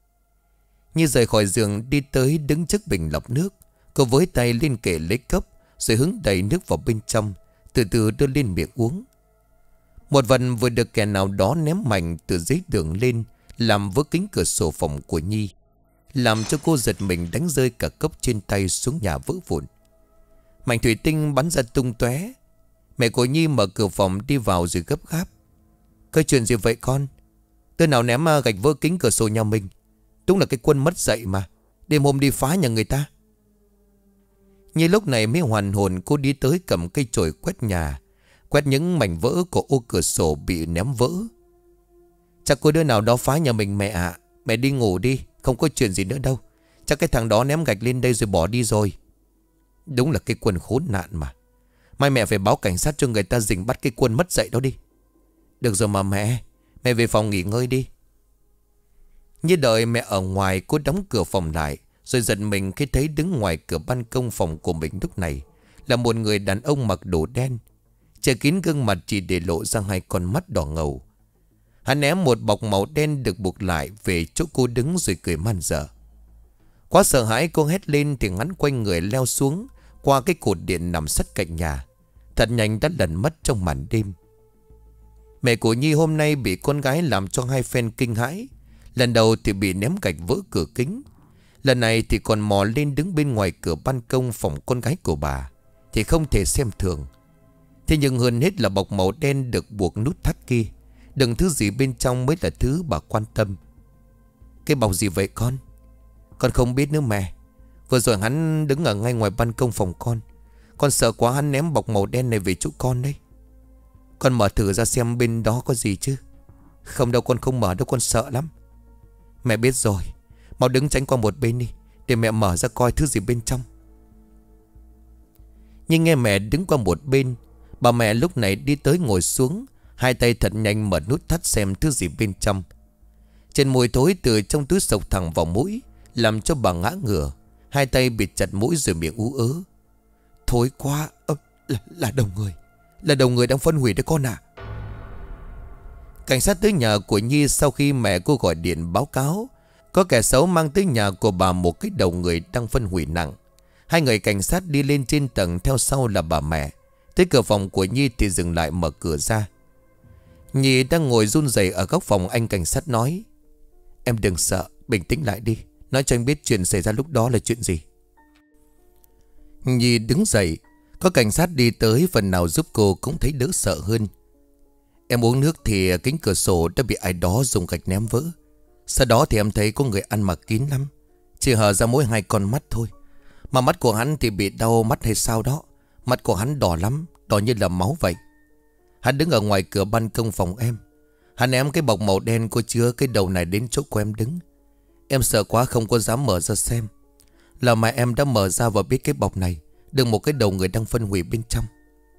Nhi rời khỏi giường đi tới đứng trước bình lọc nước. Cô với tay lên kệ lấy cốc, rồi hứng đầy nước vào bên trong, từ từ đưa lên miệng uống. Một vật vừa được kẻ nào đó ném mạnh từ dưới tường lên, làm vỡ kính cửa sổ phòng của Nhi, làm cho cô giật mình đánh rơi cả cốc trên tay xuống nhà vỡ vụn. Mảnh thủy tinh bắn ra tung tóe. Mẹ của Nhi mở cửa phòng đi vào rồi gấp gáp: cái chuyện gì vậy con? Tôi nào ném gạch vỡ kính cửa sổ nhà mình? Đúng là cái quân mất dạy mà, đêm hôm đi phá nhà người ta. Nhi lúc này mới hoàn hồn. Cô đi tới cầm cây chổi quét nhà quét những mảnh vỡ của ô cửa sổ bị ném vỡ. Chắc có đứa nào đó phá nhà mình mẹ ạ. Mẹ đi ngủ đi, không có chuyện gì nữa đâu. Chắc cái thằng đó ném gạch lên đây rồi bỏ đi rồi. Đúng là cái quân khốn nạn mà. Mai mẹ phải báo cảnh sát cho người ta rình bắt cái quân mất dạy đó đi. Được rồi mà mẹ, mẹ về phòng nghỉ ngơi đi. Như đợi mẹ ở ngoài, cô đóng cửa phòng lại, rồi giận mình khi thấy đứng ngoài cửa ban công phòng của mình lúc này là một người đàn ông mặc đồ đen, che kín gương mặt chỉ để lộ ra hai con mắt đỏ ngầu. Hắn ném một bọc màu đen được buộc lại về chỗ cô đứng rồi cười man dợ. Quá sợ hãi cô hét lên thì hắn quanh người leo xuống qua cái cột điện nằm sát cạnh nhà, thật nhanh đã lần mất trong màn đêm. Mẹ của Nhi hôm nay bị con gái làm cho hai phen kinh hãi. Lần đầu thì bị ném gạch vỡ cửa kính, lần này thì còn mò lên đứng bên ngoài cửa ban công phòng con gái của bà, thì không thể xem thường. Thế nhưng hơn hết là bọc màu đen được buộc nút thắt kia, đừng thứ gì bên trong mới là thứ bà quan tâm. Cái bọc gì vậy con? Con không biết nữa mẹ. Vừa rồi hắn đứng ở ngay ngoài ban công phòng con. Con sợ quá hắn ném bọc màu đen này về chỗ con đấy. Con mở thử ra xem bên đó có gì chứ. Không đâu, con không mở đâu, con sợ lắm. Mẹ biết rồi, mau đứng tránh qua một bên đi, để mẹ mở ra coi thứ gì bên trong. Nhưng nghe mẹ đứng qua một bên, bà mẹ lúc này đi tới ngồi xuống, hai tay thật nhanh mở nút thắt xem thứ gì bên trong. Trên mùi thối từ trong túi sộc thẳng vào mũi, làm cho bà ngã ngửa, hai tay bịt chặt mũi rồi miệng ú ớ. Thối quá, à, là, là đầu người, là đầu người đang phân hủy đấy con à. Cảnh sát tới nhà của Nhi sau khi mẹ cô gọi điện báo cáo có kẻ xấu mang tới nhà của bà một cái đầu người đang phân hủy nặng. Hai người cảnh sát đi lên trên tầng, theo sau là bà mẹ. Tới cửa phòng của Nhi thì dừng lại mở cửa ra. Nhi đang ngồi run rẩy ở góc phòng. Anh cảnh sát nói: Em đừng sợ, bình tĩnh lại đi, nói cho anh biết chuyện xảy ra lúc đó là chuyện gì. Nhi đứng dậy. Có cảnh sát đi tới, phần nào giúp cô cũng thấy đỡ sợ hơn. Em uống nước thì kính cửa sổ đã bị ai đó dùng gạch ném vỡ. Sau đó thì em thấy có người ăn mặc kín lắm, chỉ hở ra mỗi hai con mắt thôi. Mà mắt của hắn thì bị đau mắt hay sao đó. Mắt của hắn đỏ lắm, đỏ như là máu vậy. Hắn đứng ở ngoài cửa ban công phòng em. Hắn ném cái bọc màu đen có chứa cái đầu này đến chỗ của em đứng. Em sợ quá không có dám mở ra xem. Là mà em đã mở ra và biết cái bọc này đựng một cái đầu người đang phân hủy bên trong.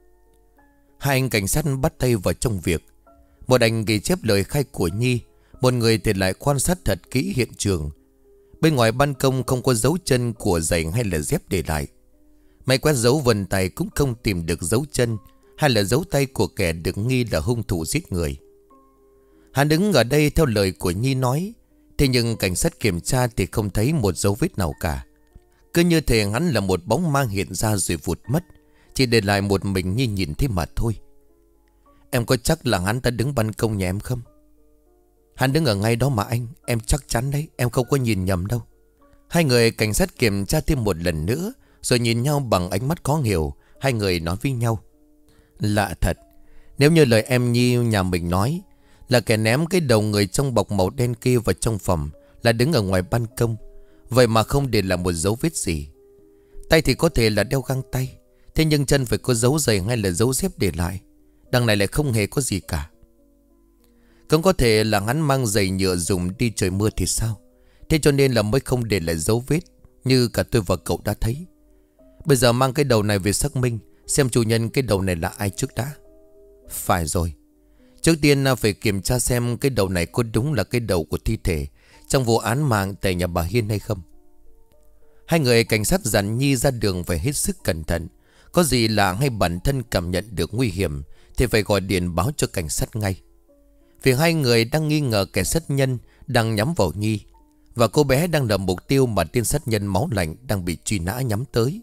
Hai anh cảnh sát bắt tay vào trong việc. Một anh ghi chép lời khai của Nhi, một người thì lại quan sát thật kỹ hiện trường. Bên ngoài ban công không có dấu chân của giày hay là dép để lại. Máy quét dấu vân tay cũng không tìm được dấu chân hay là dấu tay của kẻ được nghi là hung thủ giết người. Hắn đứng ở đây theo lời của Nhi nói. Thế nhưng cảnh sát kiểm tra thì không thấy một dấu vết nào cả. Cứ như thể hắn là một bóng ma hiện ra rồi vụt mất, chỉ để lại một mình Nhi nhìn thấy mà thôi. Em có chắc là hắn ta đứng ban công nhà em không? Hắn đứng ở ngay đó mà anh, em chắc chắn đấy, em không có nhìn nhầm đâu. Hai người cảnh sát kiểm tra thêm một lần nữa, rồi nhìn nhau bằng ánh mắt khó hiểu. Hai người nói với nhau: Lạ thật, nếu như lời em Nhi nhà mình nói là kẻ ném cái đầu người trong bọc màu đen kia vào trong phòng là đứng ở ngoài ban công, vậy mà không để lại một dấu vết gì. Tay thì có thể là đeo găng tay, thế nhưng chân phải có dấu giày hay là dấu dép để lại. Đằng này lại không hề có gì cả. Cũng có thể là hắn mang giày nhựa dùng đi trời mưa thì sao. Thế cho nên là mới không để lại dấu vết, như cả tôi và cậu đã thấy. Bây giờ mang cái đầu này về xác minh, xem chủ nhân cái đầu này là ai trước đã. Phải rồi, trước tiên phải kiểm tra xem cái đầu này có đúng là cái đầu của thi thể trong vụ án mạng tại nhà bà Hiên hay không. Hai người cảnh sát dặn Nhi ra đường phải hết sức cẩn thận. Có gì lạ hay bản thân cảm nhận được nguy hiểm thì phải gọi điện báo cho cảnh sát ngay. Vì hai người đang nghi ngờ kẻ sát nhân đang nhắm vào Nhi, và cô bé đang là mục tiêu mà tên sát nhân máu lạnh đang bị truy nã nhắm tới.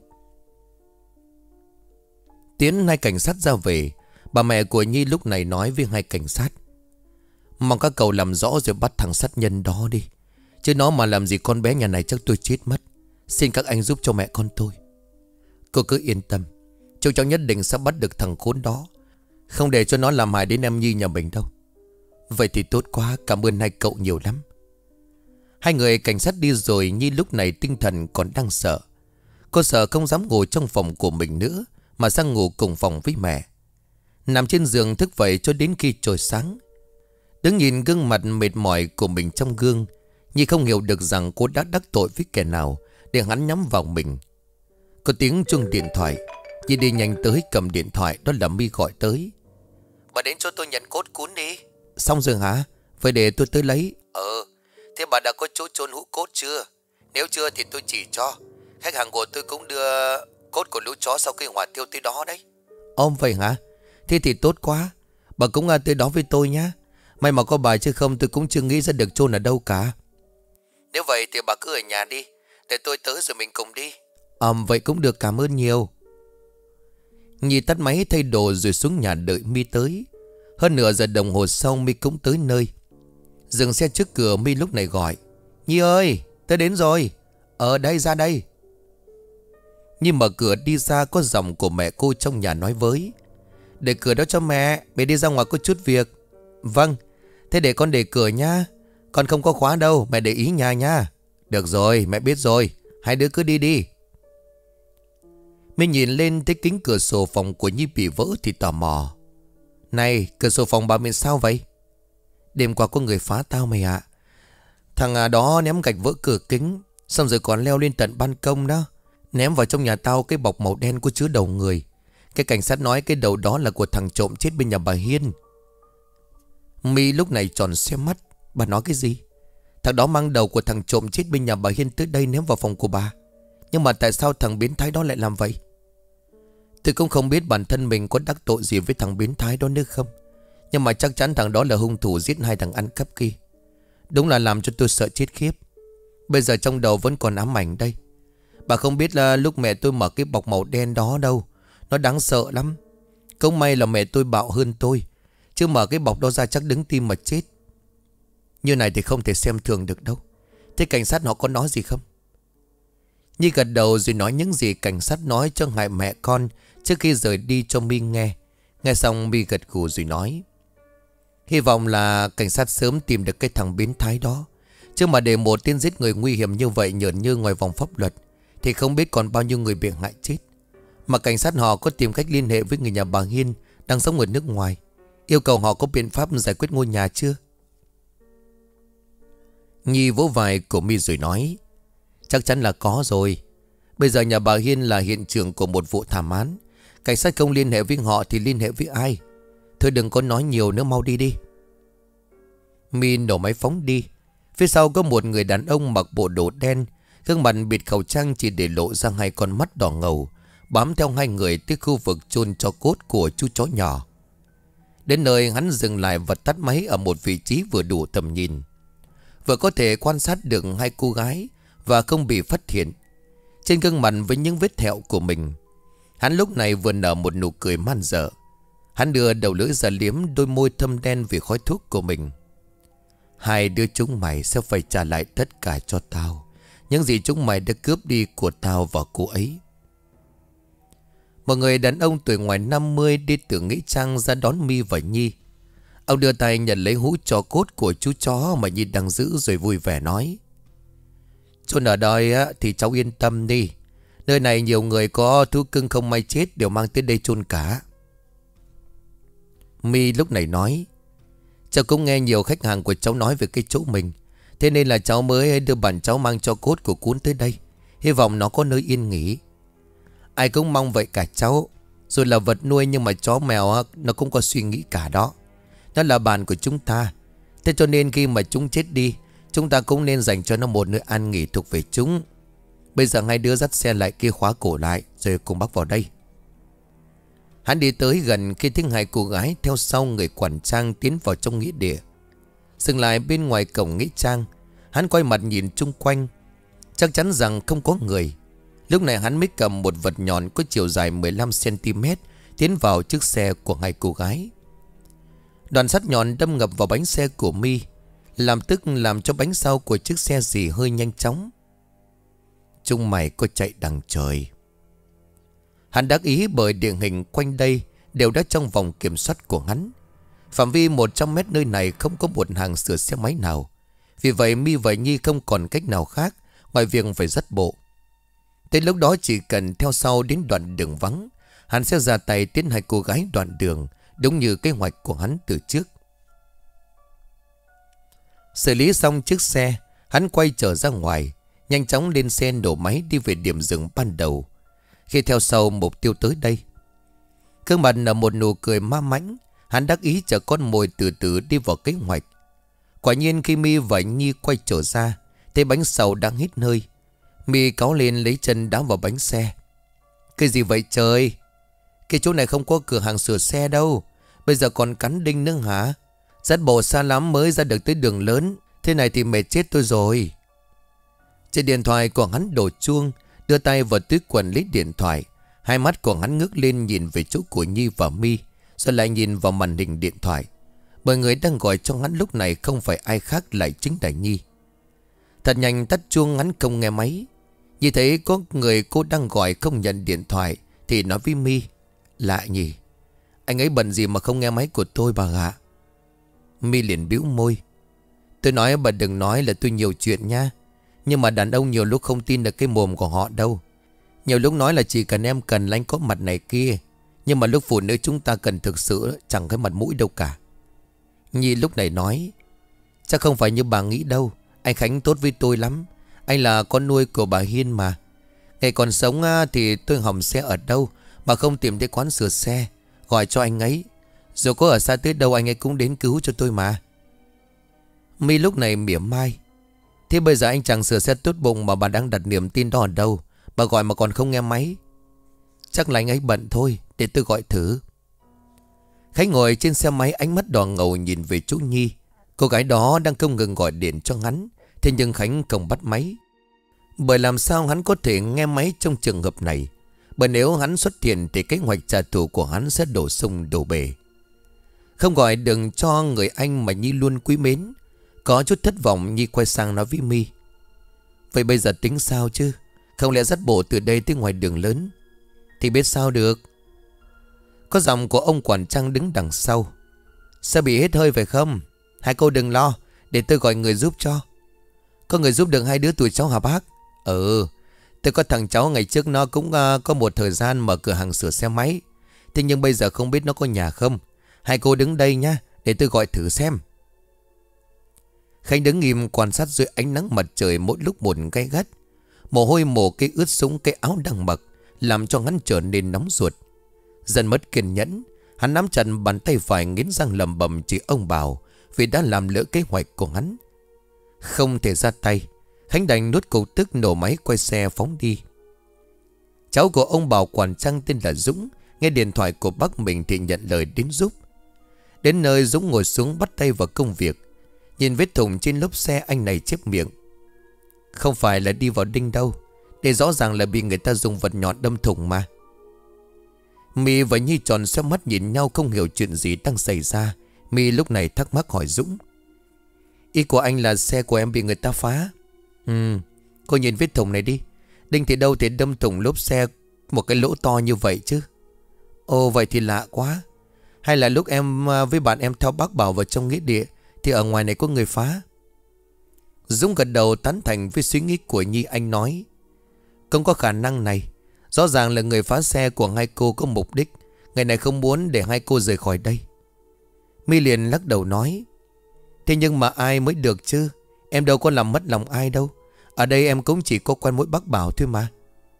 Tiến hai cảnh sát ra về, bà mẹ của Nhi lúc này nói với hai cảnh sát: Mong các cậu làm rõ rồi bắt thằng sát nhân đó đi, chứ nó mà làm gì con bé nhà này chắc tôi chết mất. Xin các anh giúp cho mẹ con tôi. Cô cứ yên tâm, chúng cháu nhất định sẽ bắt được thằng khốn đó, không để cho nó làm hại đến em Nhi nhà mình đâu. Vậy thì tốt quá, cảm ơn hai cậu nhiều lắm. Hai người cảnh sát đi rồi, Nhi lúc này tinh thần còn đang sợ. Cô sợ không dám ngồi trong phòng của mình nữa, mà sang ngủ cùng phòng với mẹ. Nằm trên giường thức vậy cho đến khi trời sáng. Đứng nhìn gương mặt mệt mỏi của mình trong gương, Nhi không hiểu được rằng cô đã đắc tội với kẻ nào để hắn nhắm vào mình. Có tiếng chuông điện thoại. Nhi đi nhanh tới cầm điện thoại. Đó là My gọi tới. Bà đến cho tôi nhận cốt cuốn đi. Xong rồi hả? Vậy để tôi tới lấy. Ờ. Thế bà đã có chỗ chôn hũ cốt chưa? Nếu chưa thì tôi chỉ cho. Khách hàng của tôi cũng đưa cốt của lũ chó sau khi hỏa thiêu tới đó đấy. Ôm vậy hả? Thế thì tốt quá. Bà cũng tới đó với tôi nhá. May mà có bà chứ không tôi cũng chưa nghĩ ra được chôn ở đâu cả. Nếu vậy thì bà cứ ở nhà đi. Để tôi tới rồi mình cùng đi. Ờm vậy cũng được, cảm ơn nhiều. Nhi tắt máy thay đồ rồi xuống nhà đợi My tới. Hơn nửa giờ đồng hồ sau My cũng tới nơi. Dừng xe trước cửa, My lúc này gọi. Nhi ơi, tôi đến rồi. Ở đây, ra đây. Nhi mở cửa đi ra, có giọng của mẹ cô trong nhà nói với. Để cửa đó cho mẹ, mẹ đi ra ngoài có chút việc. Vâng, thế để con để cửa nha. Con không có khóa đâu, mẹ để ý nhà nha. Được rồi, mẹ biết rồi. Hai đứa cứ đi đi. My nhìn lên thấy kính cửa sổ phòng của Nhi bị vỡ thì tò mò. Này, cửa sổ phòng bà mình sao vậy? Đêm qua có người phá tao mày ạ. Thằng à đó ném gạch vỡ cửa kính, xong rồi còn leo lên tận ban công đó, ném vào trong nhà tao cái bọc màu đen có chứa đầu người. Cái cảnh sát nói cái đầu đó là của thằng trộm chết bên nhà bà Hiên. My lúc này tròn xe mắt. Bà nói cái gì? Thằng đó mang đầu của thằng trộm chết bên nhà bà Hiên tới đây ném vào phòng của bà. Nhưng mà tại sao thằng biến thái đó lại làm vậy? Tôi cũng không biết bản thân mình có đắc tội gì với thằng biến thái đó nữa không. Nhưng mà chắc chắn thằng đó là hung thủ giết hai thằng ăn cắp kia. Đúng là làm cho tôi sợ chết khiếp. Bây giờ trong đầu vẫn còn ám ảnh đây. Bà không biết là lúc mẹ tôi mở cái bọc màu đen đó đâu. Nó đáng sợ lắm. Cũng may là mẹ tôi bạo hơn tôi, chứ mở cái bọc đó ra chắc đứng tim mà chết. Như này thì không thể xem thường được đâu. Thế cảnh sát họ có nói gì không? Nhi gật đầu rồi nói những gì cảnh sát nói cho hai mẹ con trước khi rời đi cho My nghe. Nghe xong My gật gù rồi nói. Hy vọng là cảnh sát sớm tìm được cái thằng biến thái đó. Chứ mà để một tên giết người nguy hiểm như vậy nhởn như ngoài vòng pháp luật thì không biết còn bao nhiêu người bị hại chết. Mà cảnh sát họ có tìm cách liên hệ với người nhà bà Hiên đang sống ở nước ngoài, yêu cầu họ có biện pháp giải quyết ngôi nhà chưa? Nhi vỗ vai của My rồi nói. Chắc chắn là có rồi. Bây giờ nhà bà Hiên là hiện trường của một vụ thảm án. Cảnh sát không liên hệ với họ thì liên hệ với ai? Thôi đừng có nói nhiều nữa, mau đi đi. My nổ máy phóng đi. Phía sau có một người đàn ông mặc bộ đồ đen, gương mặt bịt khẩu trang chỉ để lộ ra hai con mắt đỏ ngầu, bám theo hai người tới khu vực chôn tro cốt của chú chó nhỏ. Đến nơi hắn dừng lại và tắt máy ở một vị trí vừa đủ tầm nhìn, vừa có thể quan sát được hai cô gái và không bị phát hiện. Trên gương mặt với những vết thẹo của mình, hắn lúc này vừa nở một nụ cười man dợ. Hắn đưa đầu lưỡi ra liếm đôi môi thâm đen vì khói thuốc của mình. Hai đứa chúng mày sẽ phải trả lại tất cả cho tao, những gì chúng mày đã cướp đi của tao và cô ấy. Một người đàn ông tuổi ngoài năm mươi đi từ nghĩa trang ra đón My và Nhi. Ông đưa tay nhận lấy hũ tro cốt của chú chó mà Nhi đang giữ rồi vui vẻ nói. Chôn ở đây á, thì cháu yên tâm đi. Nơi này nhiều người có thú cưng không may chết đều mang tới đây chôn cả. My lúc này nói. Cháu cũng nghe nhiều khách hàng của cháu nói về cái chỗ mình, thế nên là cháu mới đưa bạn cháu mang tro cốt của Cún tới đây. Hy vọng nó có nơi yên nghỉ. Ai cũng mong vậy cả cháu. Rồi là vật nuôi nhưng mà chó mèo nó cũng có suy nghĩ cả đó. Nó là bạn của chúng ta. Thế cho nên khi mà chúng chết đi, chúng ta cũng nên dành cho nó một nơi an nghỉ thuộc về chúng. Bây giờ hai đứa dắt xe lại kia khóa cổ lại rồi cùng bác vào đây. Hắn đi tới gần khi thấy hai cô gái theo sau người quản trang tiến vào trong nghĩa địa. Dừng lại bên ngoài cổng nghĩa trang, hắn quay mặt nhìn chung quanh, chắc chắn rằng không có người. Lúc này hắn mới cầm một vật nhọn có chiều dài mười lăm xăng-ti-mét tiến vào chiếc xe của hai cô gái. Đoạn sắt nhọn đâm ngập vào bánh xe của My, làm tức làm cho bánh sau của chiếc xe rì hơi nhanh chóng. Chúng mày có chạy đằng trời. Hắn đắc ý bởi địa hình quanh đây đều đã trong vòng kiểm soát của hắn. Phạm vi một trăm mét nơi này không có một hàng sửa xe máy nào. Vì vậy My và Nhi không còn cách nào khác ngoài việc phải dắt bộ. Tới lúc đó chỉ cần theo sau đến đoạn đường vắng, hắn sẽ ra tay tiến hai cô gái đoạn đường đúng như kế hoạch của hắn từ trước. Xử lý xong chiếc xe, hắn quay trở ra ngoài, nhanh chóng lên xe nổ máy đi về điểm dừng ban đầu. Khi theo sau mục tiêu tới đây, gương mặt nở một nụ cười ma mãnh, hắn đắc ý chờ con mồi từ từ đi vào kế hoạch. Quả nhiên khi My và Nhi quay trở ra, thấy bánh sau đang hít hơi. My cáu lên lấy chân đá vào bánh xe. Cái gì vậy trời? Cái chỗ này không có cửa hàng sửa xe đâu. Bây giờ còn cắn đinh nữa hả? Dắt bộ xa lắm mới ra được tới đường lớn. Thế này thì mệt chết tôi rồi. Trên điện thoại của hắn đổ chuông, đưa tay vào túi quần lấy điện thoại. Hai mắt của hắn ngước lên nhìn về chỗ của Nhi và My, rồi lại nhìn vào màn hình điện thoại. Bởi người đang gọi cho hắn lúc này không phải ai khác lại chính là Nhi. Thật nhanh tắt chuông, hắn không nghe máy. Nhi thấy có người cô đang gọi không nhận điện thoại thì nói với My: lạ nhỉ, anh ấy bận gì mà không nghe máy của tôi bà ạ. My liền bĩu môi: tôi nói bà đừng nói là tôi nhiều chuyện nha. Nhưng mà đàn ông nhiều lúc không tin được cái mồm của họ đâu. Nhiều lúc nói là chỉ cần em cần là anh có mặt này kia. Nhưng mà lúc phụ nữ chúng ta cần thực sự chẳng cái mặt mũi đâu cả. Nhi lúc này nói: chắc không phải như bà nghĩ đâu. Anh Khánh tốt với tôi lắm. Anh là con nuôi của bà Hiên mà. Ngày còn sống thì tôi hỏng xe ở đâu mà không tìm thấy quán sửa xe, gọi cho anh ấy. Dù có ở xa tới đâu anh ấy cũng đến cứu cho tôi mà. My lúc này mỉa mai: thế bây giờ anh chàng sửa xe tốt bụng mà bà đang đặt niềm tin đó ở đâu? Bà gọi mà còn không nghe máy. Chắc là anh ấy bận thôi, để tôi gọi thử. Khánh ngồi trên xe máy, ánh mắt đỏ ngầu nhìn về chỗ Nhi. Cô gái đó đang không ngừng gọi điện cho hắn. Thế nhưng Khánh không bắt máy. Bởi làm sao hắn có thể nghe máy trong trường hợp này? Bởi nếu hắn xuất hiện thì kế hoạch trả thù của hắn sẽ đổ sông đổ bể. Không gọi đừng cho người anh mà Nhi luôn quý mến. Có chút thất vọng, Nhi quay sang nói với My: vậy bây giờ tính sao chứ? Không lẽ dắt bộ từ đây tới ngoài đường lớn? Thì biết sao được. Có giọng của ông quản trang đứng đằng sau: sao bị hết hơi phải không? Hai cô đừng lo, để tôi gọi người giúp cho. Có người giúp được hai đứa tụi cháu hả bác? Ừ, tôi có thằng cháu ngày trước nó cũng uh, có một thời gian mở cửa hàng sửa xe máy. Thế nhưng bây giờ không biết nó có nhà không. Hai cô đứng đây nhá, để tôi gọi thử xem. Khánh đứng im quan sát dưới ánh nắng mặt trời mỗi lúc một gay gắt. Mồ hôi mồ cái ướt sũng cái áo đang mặc, làm cho hắn trở nên nóng ruột. Dần mất kiên nhẫn, hắn nắm chặt bàn tay phải, nghiến răng lầm bầm chỉ ông Bảo vì đã làm lỡ kế hoạch của hắn. Không thể ra tay, Khánh đành nuốt cục tức nổ máy quay xe phóng đi. Cháu của ông Bảo quản trang tên là Dũng nghe điện thoại của bác mình thì nhận lời đến giúp. Đến nơi Dũng ngồi xuống bắt tay vào công việc. Nhìn vết thủng trên lốp xe, anh này chép miệng: không phải là đi vào đinh đâu, đây rõ ràng là bị người ta dùng vật nhọn đâm thủng mà. My và Nhi tròn xoe mắt nhìn nhau không hiểu chuyện gì đang xảy ra. My lúc này thắc mắc hỏi Dũng: ý của anh là xe của em bị người ta phá? Ừ, cô nhìn vết thủng này đi. Đinh thì đâu thể đâm thủng lốp xe một cái lỗ to như vậy chứ. Ồ, vậy thì lạ quá. Hay là lúc em với bạn em theo bác Bảo vào trong nghĩa địa thì ở ngoài này có người phá? Dũng gật đầu tán thành với suy nghĩ của Nhi. Anh nói: không có khả năng này. Rõ ràng là người phá xe của hai cô có mục đích. Người này không muốn để hai cô rời khỏi đây. My liền lắc đầu nói: thế nhưng mà ai mới được chứ? Em đâu có làm mất lòng ai đâu. Ở đây em cũng chỉ có quen mỗi bác Bảo thôi mà.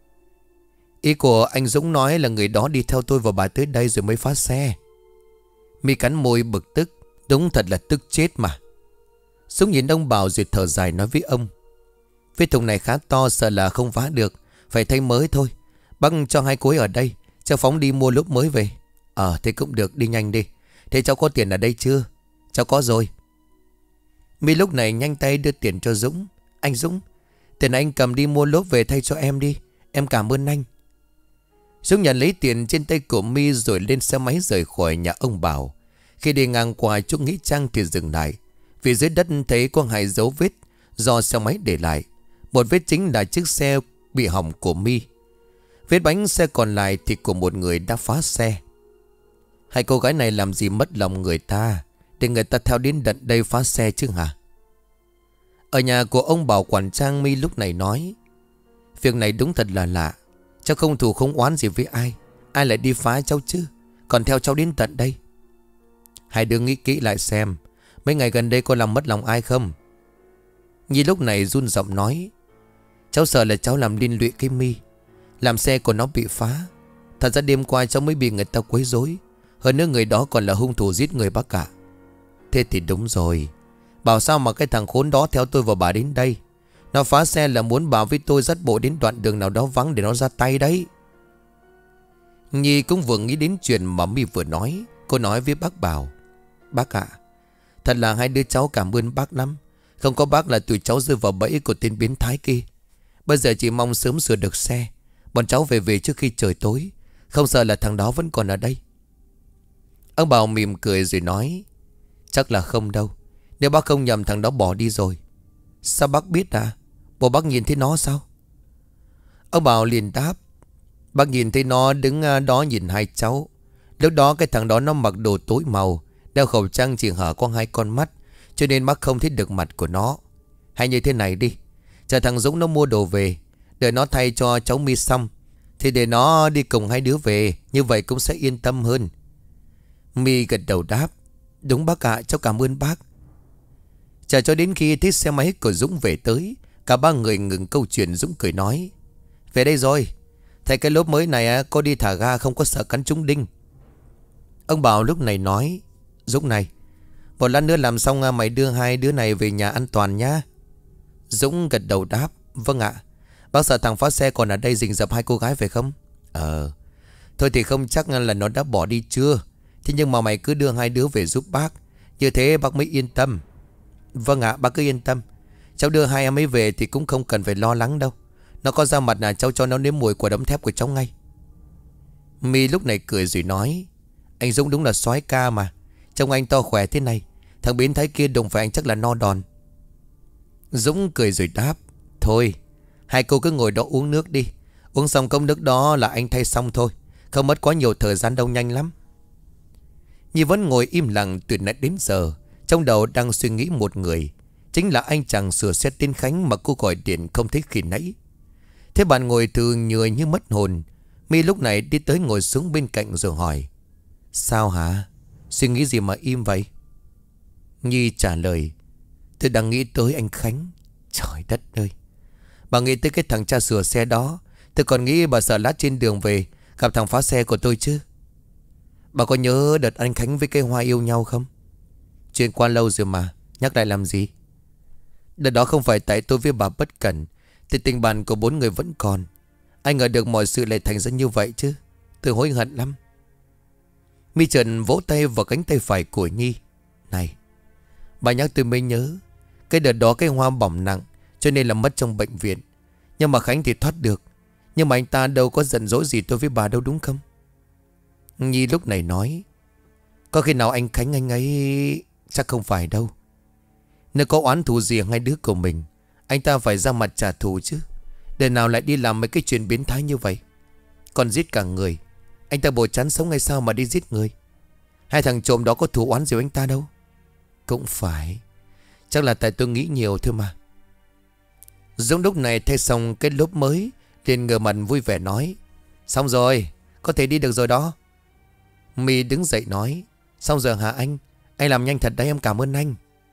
Ý của anh Dũng nói là người đó đi theo tôi và bà tới đây rồi mới phá xe. My cắn môi bực tức. Đúng thật là tức chết mà. Dũng nhìn ông Bảo rồi thở dài nói với ông: vết thùng này khá to, sợ là không phá được, phải thay mới thôi. Bác cho hai cô ấy ở đây, cháu phóng đi mua lốp mới về. Ờ thế cũng được, đi nhanh đi. Thế cháu có tiền ở đây chưa? Cháu có rồi. My lúc này nhanh tay đưa tiền cho Dũng. Anh Dũng, tiền anh cầm đi mua lốp về thay cho em đi. Em cảm ơn anh. Dũng nhận lấy tiền trên tay của My rồi lên xe máy rời khỏi nhà ông Bảo. Khi đi ngang qua chỗ nghĩa trang thì dừng lại, vì dưới đất thấy có hai dấu vết do xe máy để lại. Một vết chính là chiếc xe bị hỏng của My. Vết bánh xe còn lại thì của một người đã phá xe. Hai cô gái này làm gì mất lòng người ta để người ta theo đến tận đây phá xe chứ hả? Ở nhà của ông Bảo quản trang, My lúc này nói: việc này đúng thật là lạ. Cháu không thù không oán gì với ai. Ai lại đi phá cháu chứ, còn theo cháu đến tận đây. Hai đứa nghĩ kỹ lại xem, mấy ngày gần đây có làm mất lòng ai không? Nhi lúc này run giọng nói, cháu sợ là cháu làm liên lụy cái Mi, làm xe của nó bị phá. Thật ra đêm qua cháu mới bị người ta quấy rối. Hơn nữa người đó còn là hung thủ giết người bác cả. Thế thì đúng rồi. Bảo sao mà cái thằng khốn đó theo tôi và bà đến đây. Nó phá xe là muốn bà với tôi dắt bộ đến đoạn đường nào đó vắng để nó ra tay đấy. Nhi cũng vừa nghĩ đến chuyện mà Mi vừa nói. Cô nói với bác Bảo, bác ạ, thật là hai đứa cháu cảm ơn bác lắm. Không có bác là tụi cháu rơi vào bẫy của tên biến thái kia. Bây giờ chỉ mong sớm sửa được xe, bọn cháu về về trước khi trời tối. Không sợ là thằng đó vẫn còn ở đây. Ông Bảo mỉm cười rồi nói, chắc là không đâu. Nếu bác không nhầm thằng đó bỏ đi rồi. Sao bác biết à? Bộ bác nhìn thấy nó sao? Ông Bảo liền đáp, bác nhìn thấy nó đứng đó nhìn hai cháu. Lúc đó cái thằng đó nó mặc đồ tối màu, đeo khẩu trang chỉ hở có hai con mắt, cho nên bác không thấy được mặt của nó. Hay như thế này đi, chờ thằng Dũng nó mua đồ về, đợi nó thay cho cháu Mi xong thì để nó đi cùng hai đứa về, như vậy cũng sẽ yên tâm hơn. Mi gật đầu đáp, đúng bác ạ, cháu cảm ơn bác. Chờ cho đến khi thấy xe máy của Dũng về tới, cả ba người ngừng câu chuyện. Dũng cười nói, về đây rồi. Thấy cái lốp mới này có đi thả ga không có sợ cắn trúng đinh. Ông Bảo lúc này nói, Dũng này, một lát nữa làm xong mày đưa hai đứa này về nhà an toàn nhá. Dũng gật đầu đáp, vâng ạ. Bác sợ thằng phá xe còn ở đây rình rập hai cô gái phải không? Ờ, thôi thì không chắc là nó đã bỏ đi chưa. Thế nhưng mà mày cứ đưa hai đứa về giúp bác, như thế bác mới yên tâm. Vâng ạ, bác cứ yên tâm. Cháu đưa hai em ấy về thì cũng không cần phải lo lắng đâu. Nó có ra mặt là cháu cho nó nếm mùi của đấm thép của cháu ngay. Mi lúc này cười rồi nói, anh Dũng đúng là soái ca mà. Trông anh to khỏe thế này, thằng biến thái kia đụng phải anh chắc là no đòn. Dũng cười rồi đáp, thôi, hai cô cứ ngồi đó uống nước đi. Uống xong cốc nước đó là anh thay xong thôi. Không mất quá nhiều thời gian đâu, nhanh lắm. Nhi vẫn ngồi im lặng từ nãy đến giờ, trong đầu đang suy nghĩ một người. Chính là anh chàng sửa xe tên Khánh mà cô gọi điện không thấy khi nãy. Thế bạn ngồi từ người như mất hồn. Mi lúc này đi tới ngồi xuống bên cạnh rồi hỏi, sao hả? Suy nghĩ gì mà im vậy? Nhi trả lời, tôi đang nghĩ tới anh Khánh. Trời đất ơi, bà nghĩ tới cái thằng cha sửa xe đó, tôi còn nghĩ bà sợ lát trên đường về gặp thằng phá xe của tôi chứ. Bà có nhớ đợt anh Khánh với cây Hoa yêu nhau không? Chuyện qua lâu rồi mà, nhắc lại làm gì? Đợt đó không phải tại tôi với bà bất cẩn thì tình bạn của bốn người vẫn còn. Anh ngờ được mọi sự lại thành ra như vậy chứ. Tôi hối hận lắm. Mi Trần vỗ tay vào cánh tay phải của Nhi. Này, bà nhắc tôi mới nhớ, cái đợt đó cái Hoa bỏng nặng cho nên là mất trong bệnh viện. Nhưng mà Khánh thì thoát được. Nhưng mà anh ta đâu có giận dỗi gì tôi với bà đâu, đúng không? Nhi lúc này nói, có khi nào anh Khánh anh ấy... Chắc không phải đâu. Nếu có oán thù gì hai đứa của mình, anh ta phải ra mặt trả thù chứ. Để nào lại đi làm mấy cái chuyện biến thái như vậy. Còn giết cả người. Anh ta bồ chán sống hay sao mà đi giết người? Hai thằng trộm đó có thù oán gì với anh ta đâu. Cũng phải. Chắc là tại tôi nghĩ nhiều thôi mà. Dũng lúc này thay xong cái lốp mới, liền ngửa mặt vui vẻ nói, xong rồi, có thể đi được rồi đó. My đứng dậy nói, xong rồi hả anh? Anh làm nhanh thật đấy, em cảm ơn anh.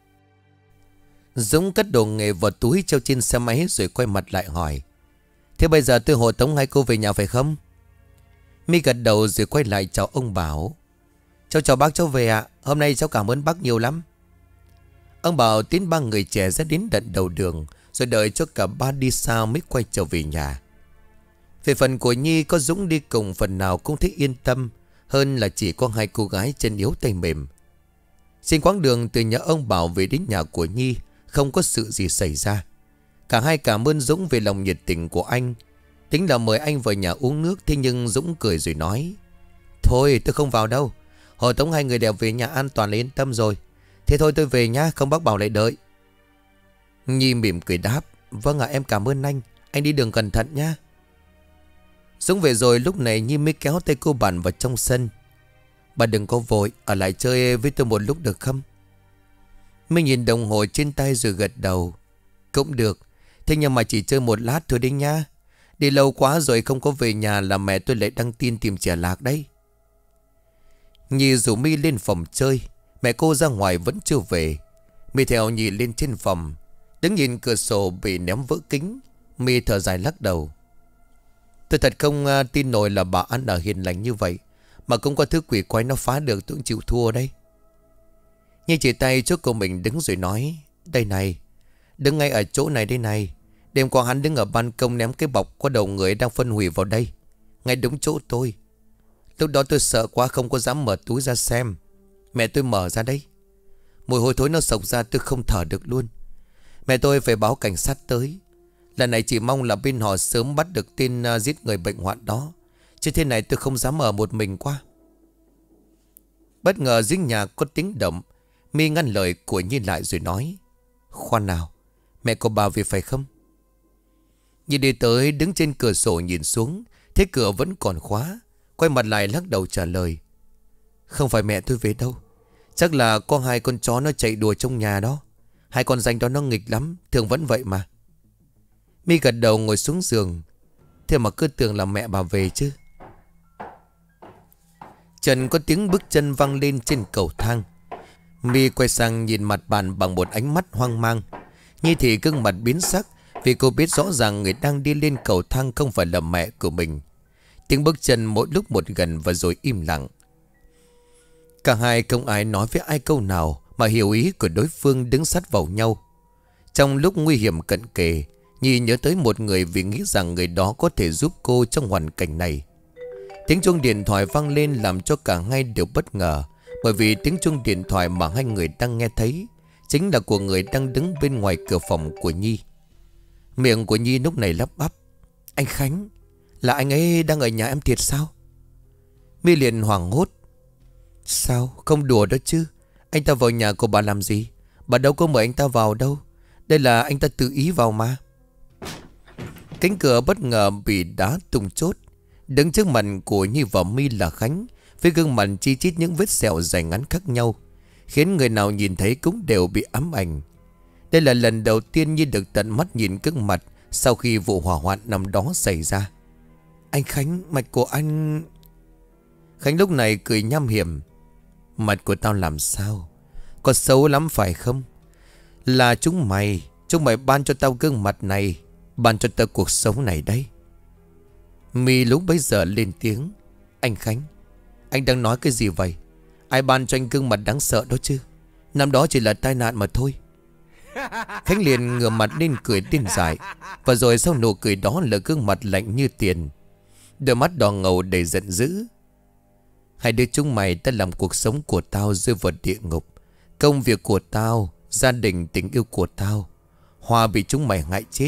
Dũng cất đồ nghề vào túi treo trên xe máy rồi quay mặt lại hỏi, thế bây giờ tôi hộ tống hai cô về nhà phải không? My gật đầu rồi quay lại chào ông Bảo. Cháu chào bác, cháu về ạ. Hôm nay cháu cảm ơn bác nhiều lắm. Ông Bảo tiến ba người trẻ ra đến tận đầu đường, rồi đợi cho cả ba đi xa mới quay trở về nhà. Về phần của Nhi, có Dũng đi cùng phần nào cũng thấy yên tâm hơn là chỉ có hai cô gái chân yếu tay mềm. Trên quãng đường từ nhà ông Bảo về đến nhà của Nhi, không có sự gì xảy ra. Cả hai cảm ơn Dũng về lòng nhiệt tình của anh, tính là mời anh vào nhà uống nước. Thế nhưng Dũng cười rồi nói, thôi tôi không vào đâu, hộ tống hai người đều về nhà an toàn là yên tâm rồi. Thế thôi tôi về nhá, không bác Bảo lại đợi. Nhi mỉm cười đáp, vâng ạ, em cảm ơn anh. Anh đi đường cẩn thận nhá. Dũng về rồi, lúc này Nhi mới kéo tay cô bạn vào trong sân. Bà đừng có vội, ở lại chơi với tôi một lúc được không? Mình nhìn đồng hồ trên tay rồi gật đầu. Cũng được, thế nhưng mà chỉ chơi một lát thôi đi nha. Đi lâu quá rồi không có về nhà là mẹ tôi lại đăng tin tìm trẻ lạc đấy. Nhi rủ My lên phòng chơi. Mẹ cô ra ngoài vẫn chưa về. My theo Nhi lên trên phòng, đứng nhìn cửa sổ bị ném vỡ kính. My thở dài lắc đầu. Tôi thật không uh, tin nổi là bà ăn ở hiền lành như vậy mà cũng có thứ quỷ quái nó phá được, tôi cũng chịu thua đây. Nhi chỉ tay cho cô mình đứng rồi nói. Đây này, đứng ngay ở chỗ này đây này. Đêm qua hắn đứng ở ban công ném cái bọc có đầu người đang phân hủy vào đây, ngay đúng chỗ tôi. Lúc đó tôi sợ quá không có dám mở túi ra xem. Mẹ tôi mở ra đấy, mùi hôi thối nó sộc ra, tôi không thở được luôn. Mẹ tôi phải báo cảnh sát tới. Lần này chỉ mong là bên họ sớm bắt được tên uh, giết người bệnh hoạn đó, chứ thế này tôi không dám ở một mình qua. Bất ngờ dưới nhà có tiếng động. My ngăn lời của Nhi lại rồi nói. Khoan nào, mẹ của bà về phải không? Nhi đi tới đứng trên cửa sổ nhìn xuống, thấy cửa vẫn còn khóa. Quay mặt lại lắc đầu trả lời. Không phải mẹ tôi về đâu. Chắc là có hai con chó nó chạy đùa trong nhà đó. Hai con danh đó nó nghịch lắm, thường vẫn vậy mà. My gật đầu ngồi xuống giường. Thế mà cứ tưởng là mẹ bà về chứ. Trần có tiếng bước chân văng lên trên cầu thang. My quay sang nhìn mặt bạn bằng một ánh mắt hoang mang. Nhi thì gương mặt biến sắc, vì cô biết rõ ràng người đang đi lên cầu thang không phải là mẹ của mình. Tiếng bước chân mỗi lúc một gần và rồi im lặng. Cả hai không ai nói với ai câu nào mà hiểu ý của đối phương đứng sát vào nhau. Trong lúc nguy hiểm cận kề, Nhi nhớ tới một người vì nghĩ rằng người đó có thể giúp cô trong hoàn cảnh này. Tiếng chuông điện thoại vang lên làm cho cả hai đều bất ngờ. Bởi vì tiếng chuông điện thoại mà hai người đang nghe thấy chính là của người đang đứng bên ngoài cửa phòng của Nhi. Miệng của Nhi lúc này lắp bắp. Anh Khánh, là anh ấy đang ở nhà em thiệt sao? My liền hoảng hốt. Sao, không đùa đó chứ. Anh ta vào nhà của bà làm gì? Bà đâu có mời anh ta vào đâu. Đây là anh ta tự ý vào mà. Cánh cửa bất ngờ bị đá tung chốt. Đứng trước mặt của Nhi và My là Khánh, với gương mặt chi chít những vết sẹo dài ngắn khác nhau, khiến người nào nhìn thấy cũng đều bị ám ảnh. Đây là lần đầu tiên Nhi được tận mắt nhìn gương mặt sau khi vụ hỏa hoạn năm đó xảy ra. Anh Khánh, mặt của anh... Khánh lúc này cười nham hiểm. Mặt của tao làm sao? Có xấu lắm phải không? Là chúng mày, chúng mày ban cho tao gương mặt này, ban cho tao cuộc sống này đấy. My lúc bấy giờ lên tiếng. Anh Khánh, anh đang nói cái gì vậy? Ai ban cho anh gương mặt đáng sợ đó chứ? Năm đó chỉ là tai nạn mà thôi. Khánh liền ngửa mặt lên cười điên dại. Và rồi sau nụ cười đó là gương mặt lạnh như tiền, đôi mắt đỏ ngầu đầy giận dữ. Hai đứa chúng mày đã làm cuộc sống của tao rơi vào địa ngục. Công việc của tao, gia đình, tình yêu của tao, Hòa bị chúng mày hại chết.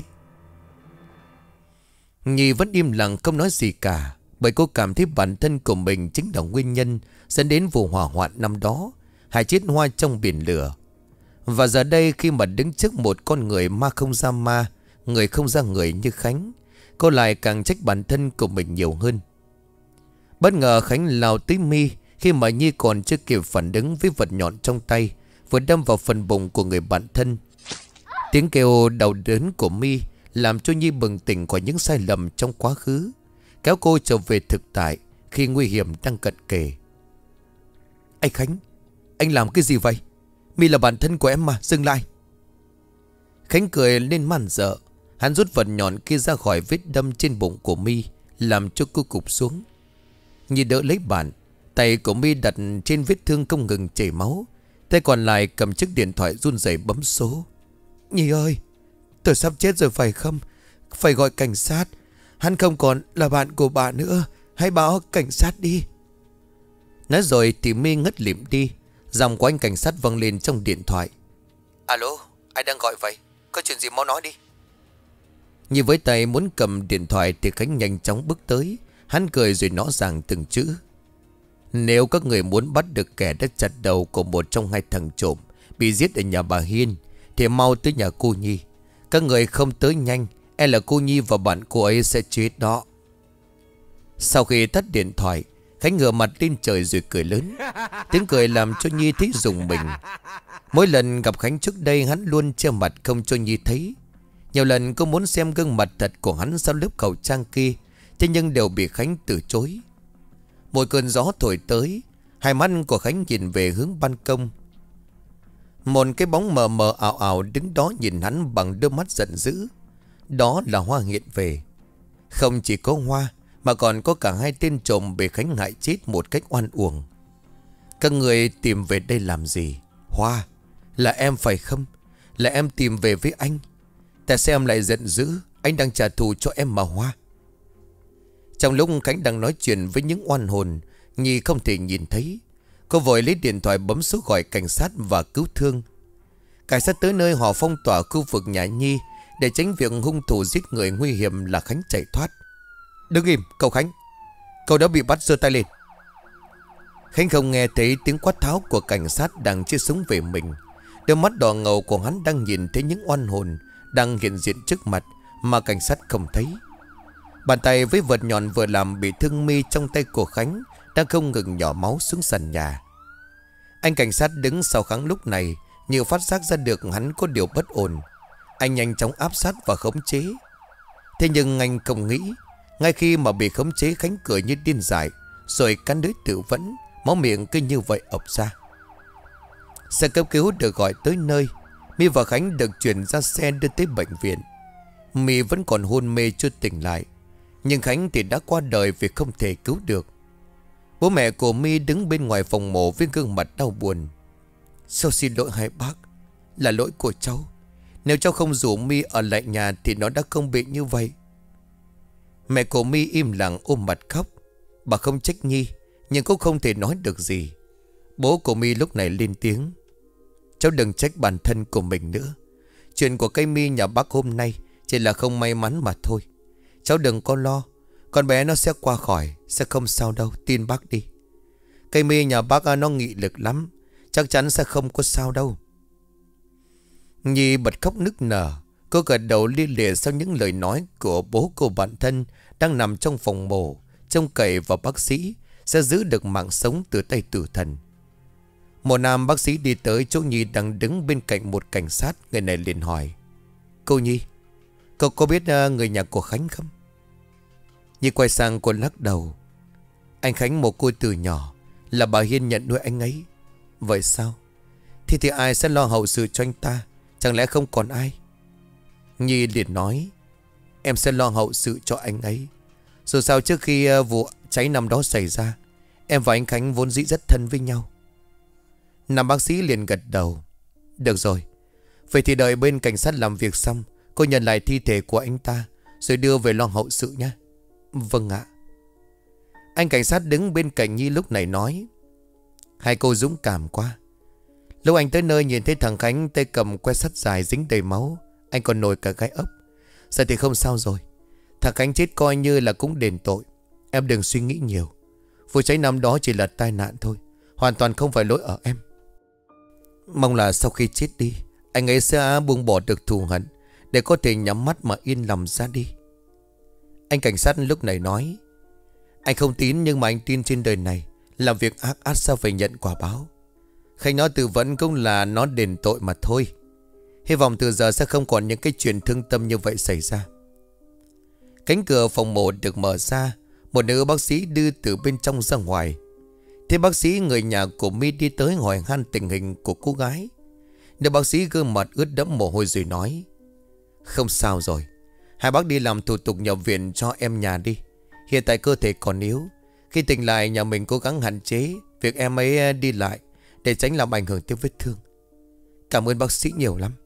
Nhi vẫn im lặng không nói gì cả, bởi cô cảm thấy bản thân của mình chính là nguyên nhân dẫn đến vụ hỏa hoạn năm đó, hại chết Hoa trong biển lửa. Và giờ đây khi mà đứng trước một con người ma không ra ma, người không ra người như Khánh, cô lại càng trách bản thân của mình nhiều hơn. Bất ngờ Khánh lao tới My khi mà Nhi còn chưa kịp phản ứng với vật nhọn trong tay, vừa đâm vào phần bụng của người bạn thân. Tiếng kêu đau đớn của My làm cho Nhi bừng tỉnh khỏi những sai lầm trong quá khứ, kéo cô trở về thực tại khi nguy hiểm đang cận kề. Anh Khánh, anh làm cái gì vậy? My là bạn thân của em mà, dừng lại. Khánh cười lên man dợ. Hắn rút vật nhọn kia ra khỏi vết đâm trên bụng của My, làm cho cô cụp xuống. Nhi đỡ lấy bạn, tay của My đặt trên vết thương không ngừng chảy máu, tay còn lại cầm chiếc điện thoại run rẩy bấm số. Nhi ơi, tôi sắp chết rồi phải không? Phải gọi cảnh sát. Hắn không còn là bạn của bà nữa, hãy báo cảnh sát đi. Nói rồi thì My ngất lịm đi. Giọng của anh cảnh sát vang lên trong điện thoại. Alo, ai đang gọi vậy? Có chuyện gì mau nói đi. Nhi với tay muốn cầm điện thoại thì Khánh nhanh chóng bước tới. Hắn cười rồi nói rằng từng chữ. Nếu các người muốn bắt được kẻ đã chặt đầu của một trong hai thằng trộm bị giết ở nhà bà Hiên thì mau tới nhà cô Nhi. Các người không tới nhanh, e là cô Nhi và bạn cô ấy sẽ chết đó. Sau khi tắt điện thoại, Khánh ngửa mặt lên trời rồi cười lớn. Tiếng cười làm cho Nhi thấy rùng mình. Mỗi lần gặp Khánh trước đây, hắn luôn che mặt không cho Nhi thấy. Nhiều lần cô muốn xem gương mặt thật của hắn sau lớp khẩu trang kia, thế nhưng đều bị Khánh từ chối. Một cơn gió thổi tới, hai mắt của Khánh nhìn về hướng ban công. Một cái bóng mờ mờ ảo ảo đứng đó nhìn hắn bằng đôi mắt giận dữ. Đó là Hoa hiện về. Không chỉ có Hoa mà còn có cả hai tên trộm bị Khánh hại chết một cách oan uổng. Các người tìm về đây làm gì? Hoa, là em phải không? Là em tìm về với anh. Tại sao em lại giận dữ? Anh đang trả thù cho em mà Hoa. Trong lúc Khánh đang nói chuyện với những oan hồn Nhi không thể nhìn thấy, cô vội lấy điện thoại bấm số gọi cảnh sát và cứu thương. Cảnh sát tới nơi họ phong tỏa khu vực nhà Nhi để tránh việc hung thủ giết người nguy hiểm là Khánh chạy thoát. Đứng im, cậu Khánh. Cậu đã bị bắt, giơ tay lên. Khánh không nghe thấy tiếng quát tháo của cảnh sát đang chia súng về mình. Đôi mắt đỏ ngầu của hắn đang nhìn thấy những oan hồn đang hiện diện trước mặt mà cảnh sát không thấy. Bàn tay với vật nhọn vừa làm bị thương mi trong tay của Khánh đang không ngừng nhỏ máu xuống sàn nhà. Anh cảnh sát đứng sau Khánh lúc này như phát giác ra được hắn có điều bất ổn. Anh nhanh chóng áp sát và khống chế. Thế nhưng anh không nghĩ, ngay khi mà bị khống chế, Khánh cười như điên dại, rồi cắn lưỡi tự vẫn, máu miệng cứ như vậy ọc ra. Xe cấp cứu được gọi tới nơi. My và Khánh được chuyển ra xe đưa tới bệnh viện. My vẫn còn hôn mê chưa tỉnh lại, nhưng Khánh thì đã qua đời vì không thể cứu được. Bố mẹ của My đứng bên ngoài phòng mổ với gương mặt đau buồn. Sao xin lỗi hai bác, là lỗi của cháu. Nếu cháu không rủ My ở lại nhà thì nó đã không bị như vậy. Mẹ của My im lặng ôm mặt khóc. Bà không trách Nhi, nhưng cũng không thể nói được gì. Bố của My lúc này lên tiếng. Cháu đừng trách bản thân của mình nữa. Chuyện của cây My nhà bác hôm nay chỉ là không may mắn mà thôi. Cháu đừng có lo, con bé nó sẽ qua khỏi, sẽ không sao đâu, tin bác đi. Cây My nhà bác nó nghị lực lắm, chắc chắn sẽ không có sao đâu. Nhi bật khóc nức nở. Cô gật đầu lia lịa sau những lời nói của bố cô bạn thân đang nằm trong phòng mổ, trông cậy vào bác sĩ sẽ giữ được mạng sống từ tay tử thần. Một nam bác sĩ đi tới chỗ Nhi đang đứng bên cạnh một cảnh sát. Người này liền hỏi: Cô Nhi, cậu có biết người nhà của Khánh không? Nhi quay sang cô lắc đầu. Anh Khánh mồ côi từ nhỏ, là bà Hiên nhận nuôi anh ấy. Vậy sao? Thì thì ai sẽ lo hậu sự cho anh ta? Chẳng lẽ không còn ai? Nhi liền nói: Em sẽ lo hậu sự cho anh ấy. Dù sao trước khi vụ cháy năm đó xảy ra, em và anh Khánh vốn dĩ rất thân với nhau. Nam bác sĩ liền gật đầu. Được rồi, vậy thì đợi bên cảnh sát làm việc xong, cô nhận lại thi thể của anh ta rồi đưa về lo hậu sự nhé. Vâng ạ. Anh cảnh sát đứng bên cạnh Nhi lúc này nói: Hai cô dũng cảm quá. Lúc anh tới nơi nhìn thấy thằng Khánh tay cầm que sắt dài dính đầy máu, anh còn nổi cả gai ốc. Giờ thì không sao rồi. Thằng Khánh chết coi như là cũng đền tội. Em đừng suy nghĩ nhiều. Vụ cháy năm đó chỉ là tai nạn thôi, hoàn toàn không phải lỗi ở em. Mong là sau khi chết đi, anh ấy sẽ buông bỏ được thù hận, để có thể nhắm mắt mà yên lòng ra đi. Anh cảnh sát lúc này nói: Anh không tin, nhưng mà anh tin trên đời này làm việc ác ắt sao phải nhận quả báo. Khánh nói tự vẫn cũng là nó đền tội mà thôi. Hy vọng từ giờ sẽ không còn những cái chuyện thương tâm như vậy xảy ra. Cánh cửa phòng mổ được mở ra. Một nữ bác sĩ đưa từ bên trong ra ngoài. Thế bác sĩ người nhà của My đi tới hỏi han tình hình của cô gái. Nữ bác sĩ gương mặt ướt đẫm mồ hôi rồi nói: Không sao rồi, hai bác đi làm thủ tục nhập viện cho em nhà đi. Hiện tại cơ thể còn yếu, khi tỉnh lại nhà mình cố gắng hạn chế việc em ấy đi lại để tránh làm ảnh hưởng tới vết thương. Cảm ơn bác sĩ nhiều lắm.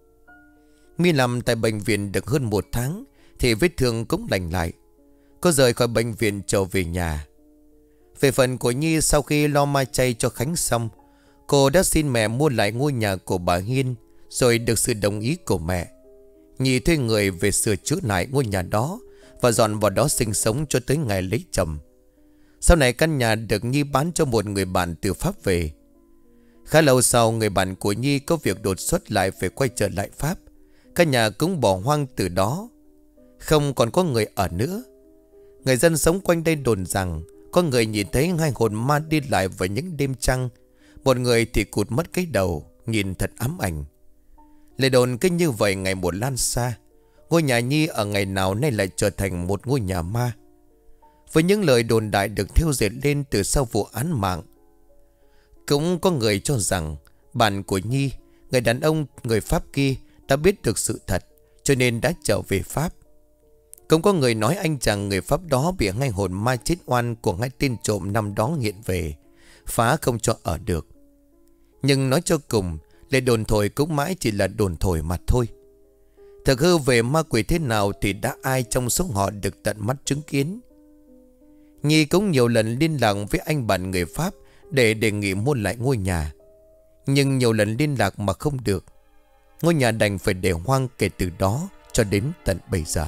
My làm tại bệnh viện được hơn một tháng thì vết thương cũng lành lại. Cô rời khỏi bệnh viện trở về nhà. Về phần của Nhi, sau khi lo ma chay cho Khánh xong, cô đã xin mẹ mua lại ngôi nhà của bà Hiên, rồi được sự đồng ý của mẹ. Nhi thuê người về sửa chữa lại ngôi nhà đó và dọn vào đó sinh sống cho tới ngày lấy chồng. Sau này căn nhà được Nhi bán cho một người bạn từ Pháp về. Khá lâu sau, người bạn của Nhi có việc đột xuất lại phải quay trở lại Pháp. Căn nhà cũng bỏ hoang từ đó, không còn có người ở nữa. Người dân sống quanh đây đồn rằng có người nhìn thấy hai hồn ma đi lại vào những đêm trăng. Một người thì cụt mất cái đầu, nhìn thật ám ảnh. Lời đồn cứ như vậy ngày một lan xa. Ngôi nhà Nhi ở ngày nào nay lại trở thành một ngôi nhà ma. Với những lời đồn đại được thêu dệt lên từ sau vụ án mạng. Cũng có người cho rằng bạn của Nhi người đàn ông người Pháp kia đã biết được sự thật, cho nên đã trở về Pháp. Cũng có người nói anh chàng người Pháp đó bị ngay hồn ma chết oan của ngay tên trộm năm đó hiện về, phá không cho ở được. Nhưng nói cho cùng, lời đồn thổi cũng mãi chỉ là đồn thổi mà thôi. Thực hư về ma quỷ thế nào thì đã ai trong số họ được tận mắt chứng kiến. Nhi cũng nhiều lần liên lạc với anh bạn người Pháp để đề nghị mua lại ngôi nhà, nhưng nhiều lần liên lạc mà không được. Ngôi nhà đành phải để hoang kể từ đó cho đến tận bây giờ.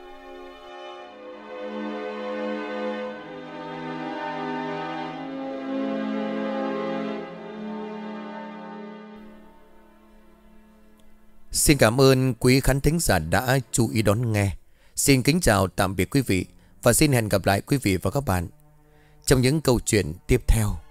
Xin cảm ơn quý khán thính giả đã chú ý đón nghe. Xin kính chào tạm biệt quý vị và xin hẹn gặp lại quý vị và các bạn trong những câu chuyện tiếp theo.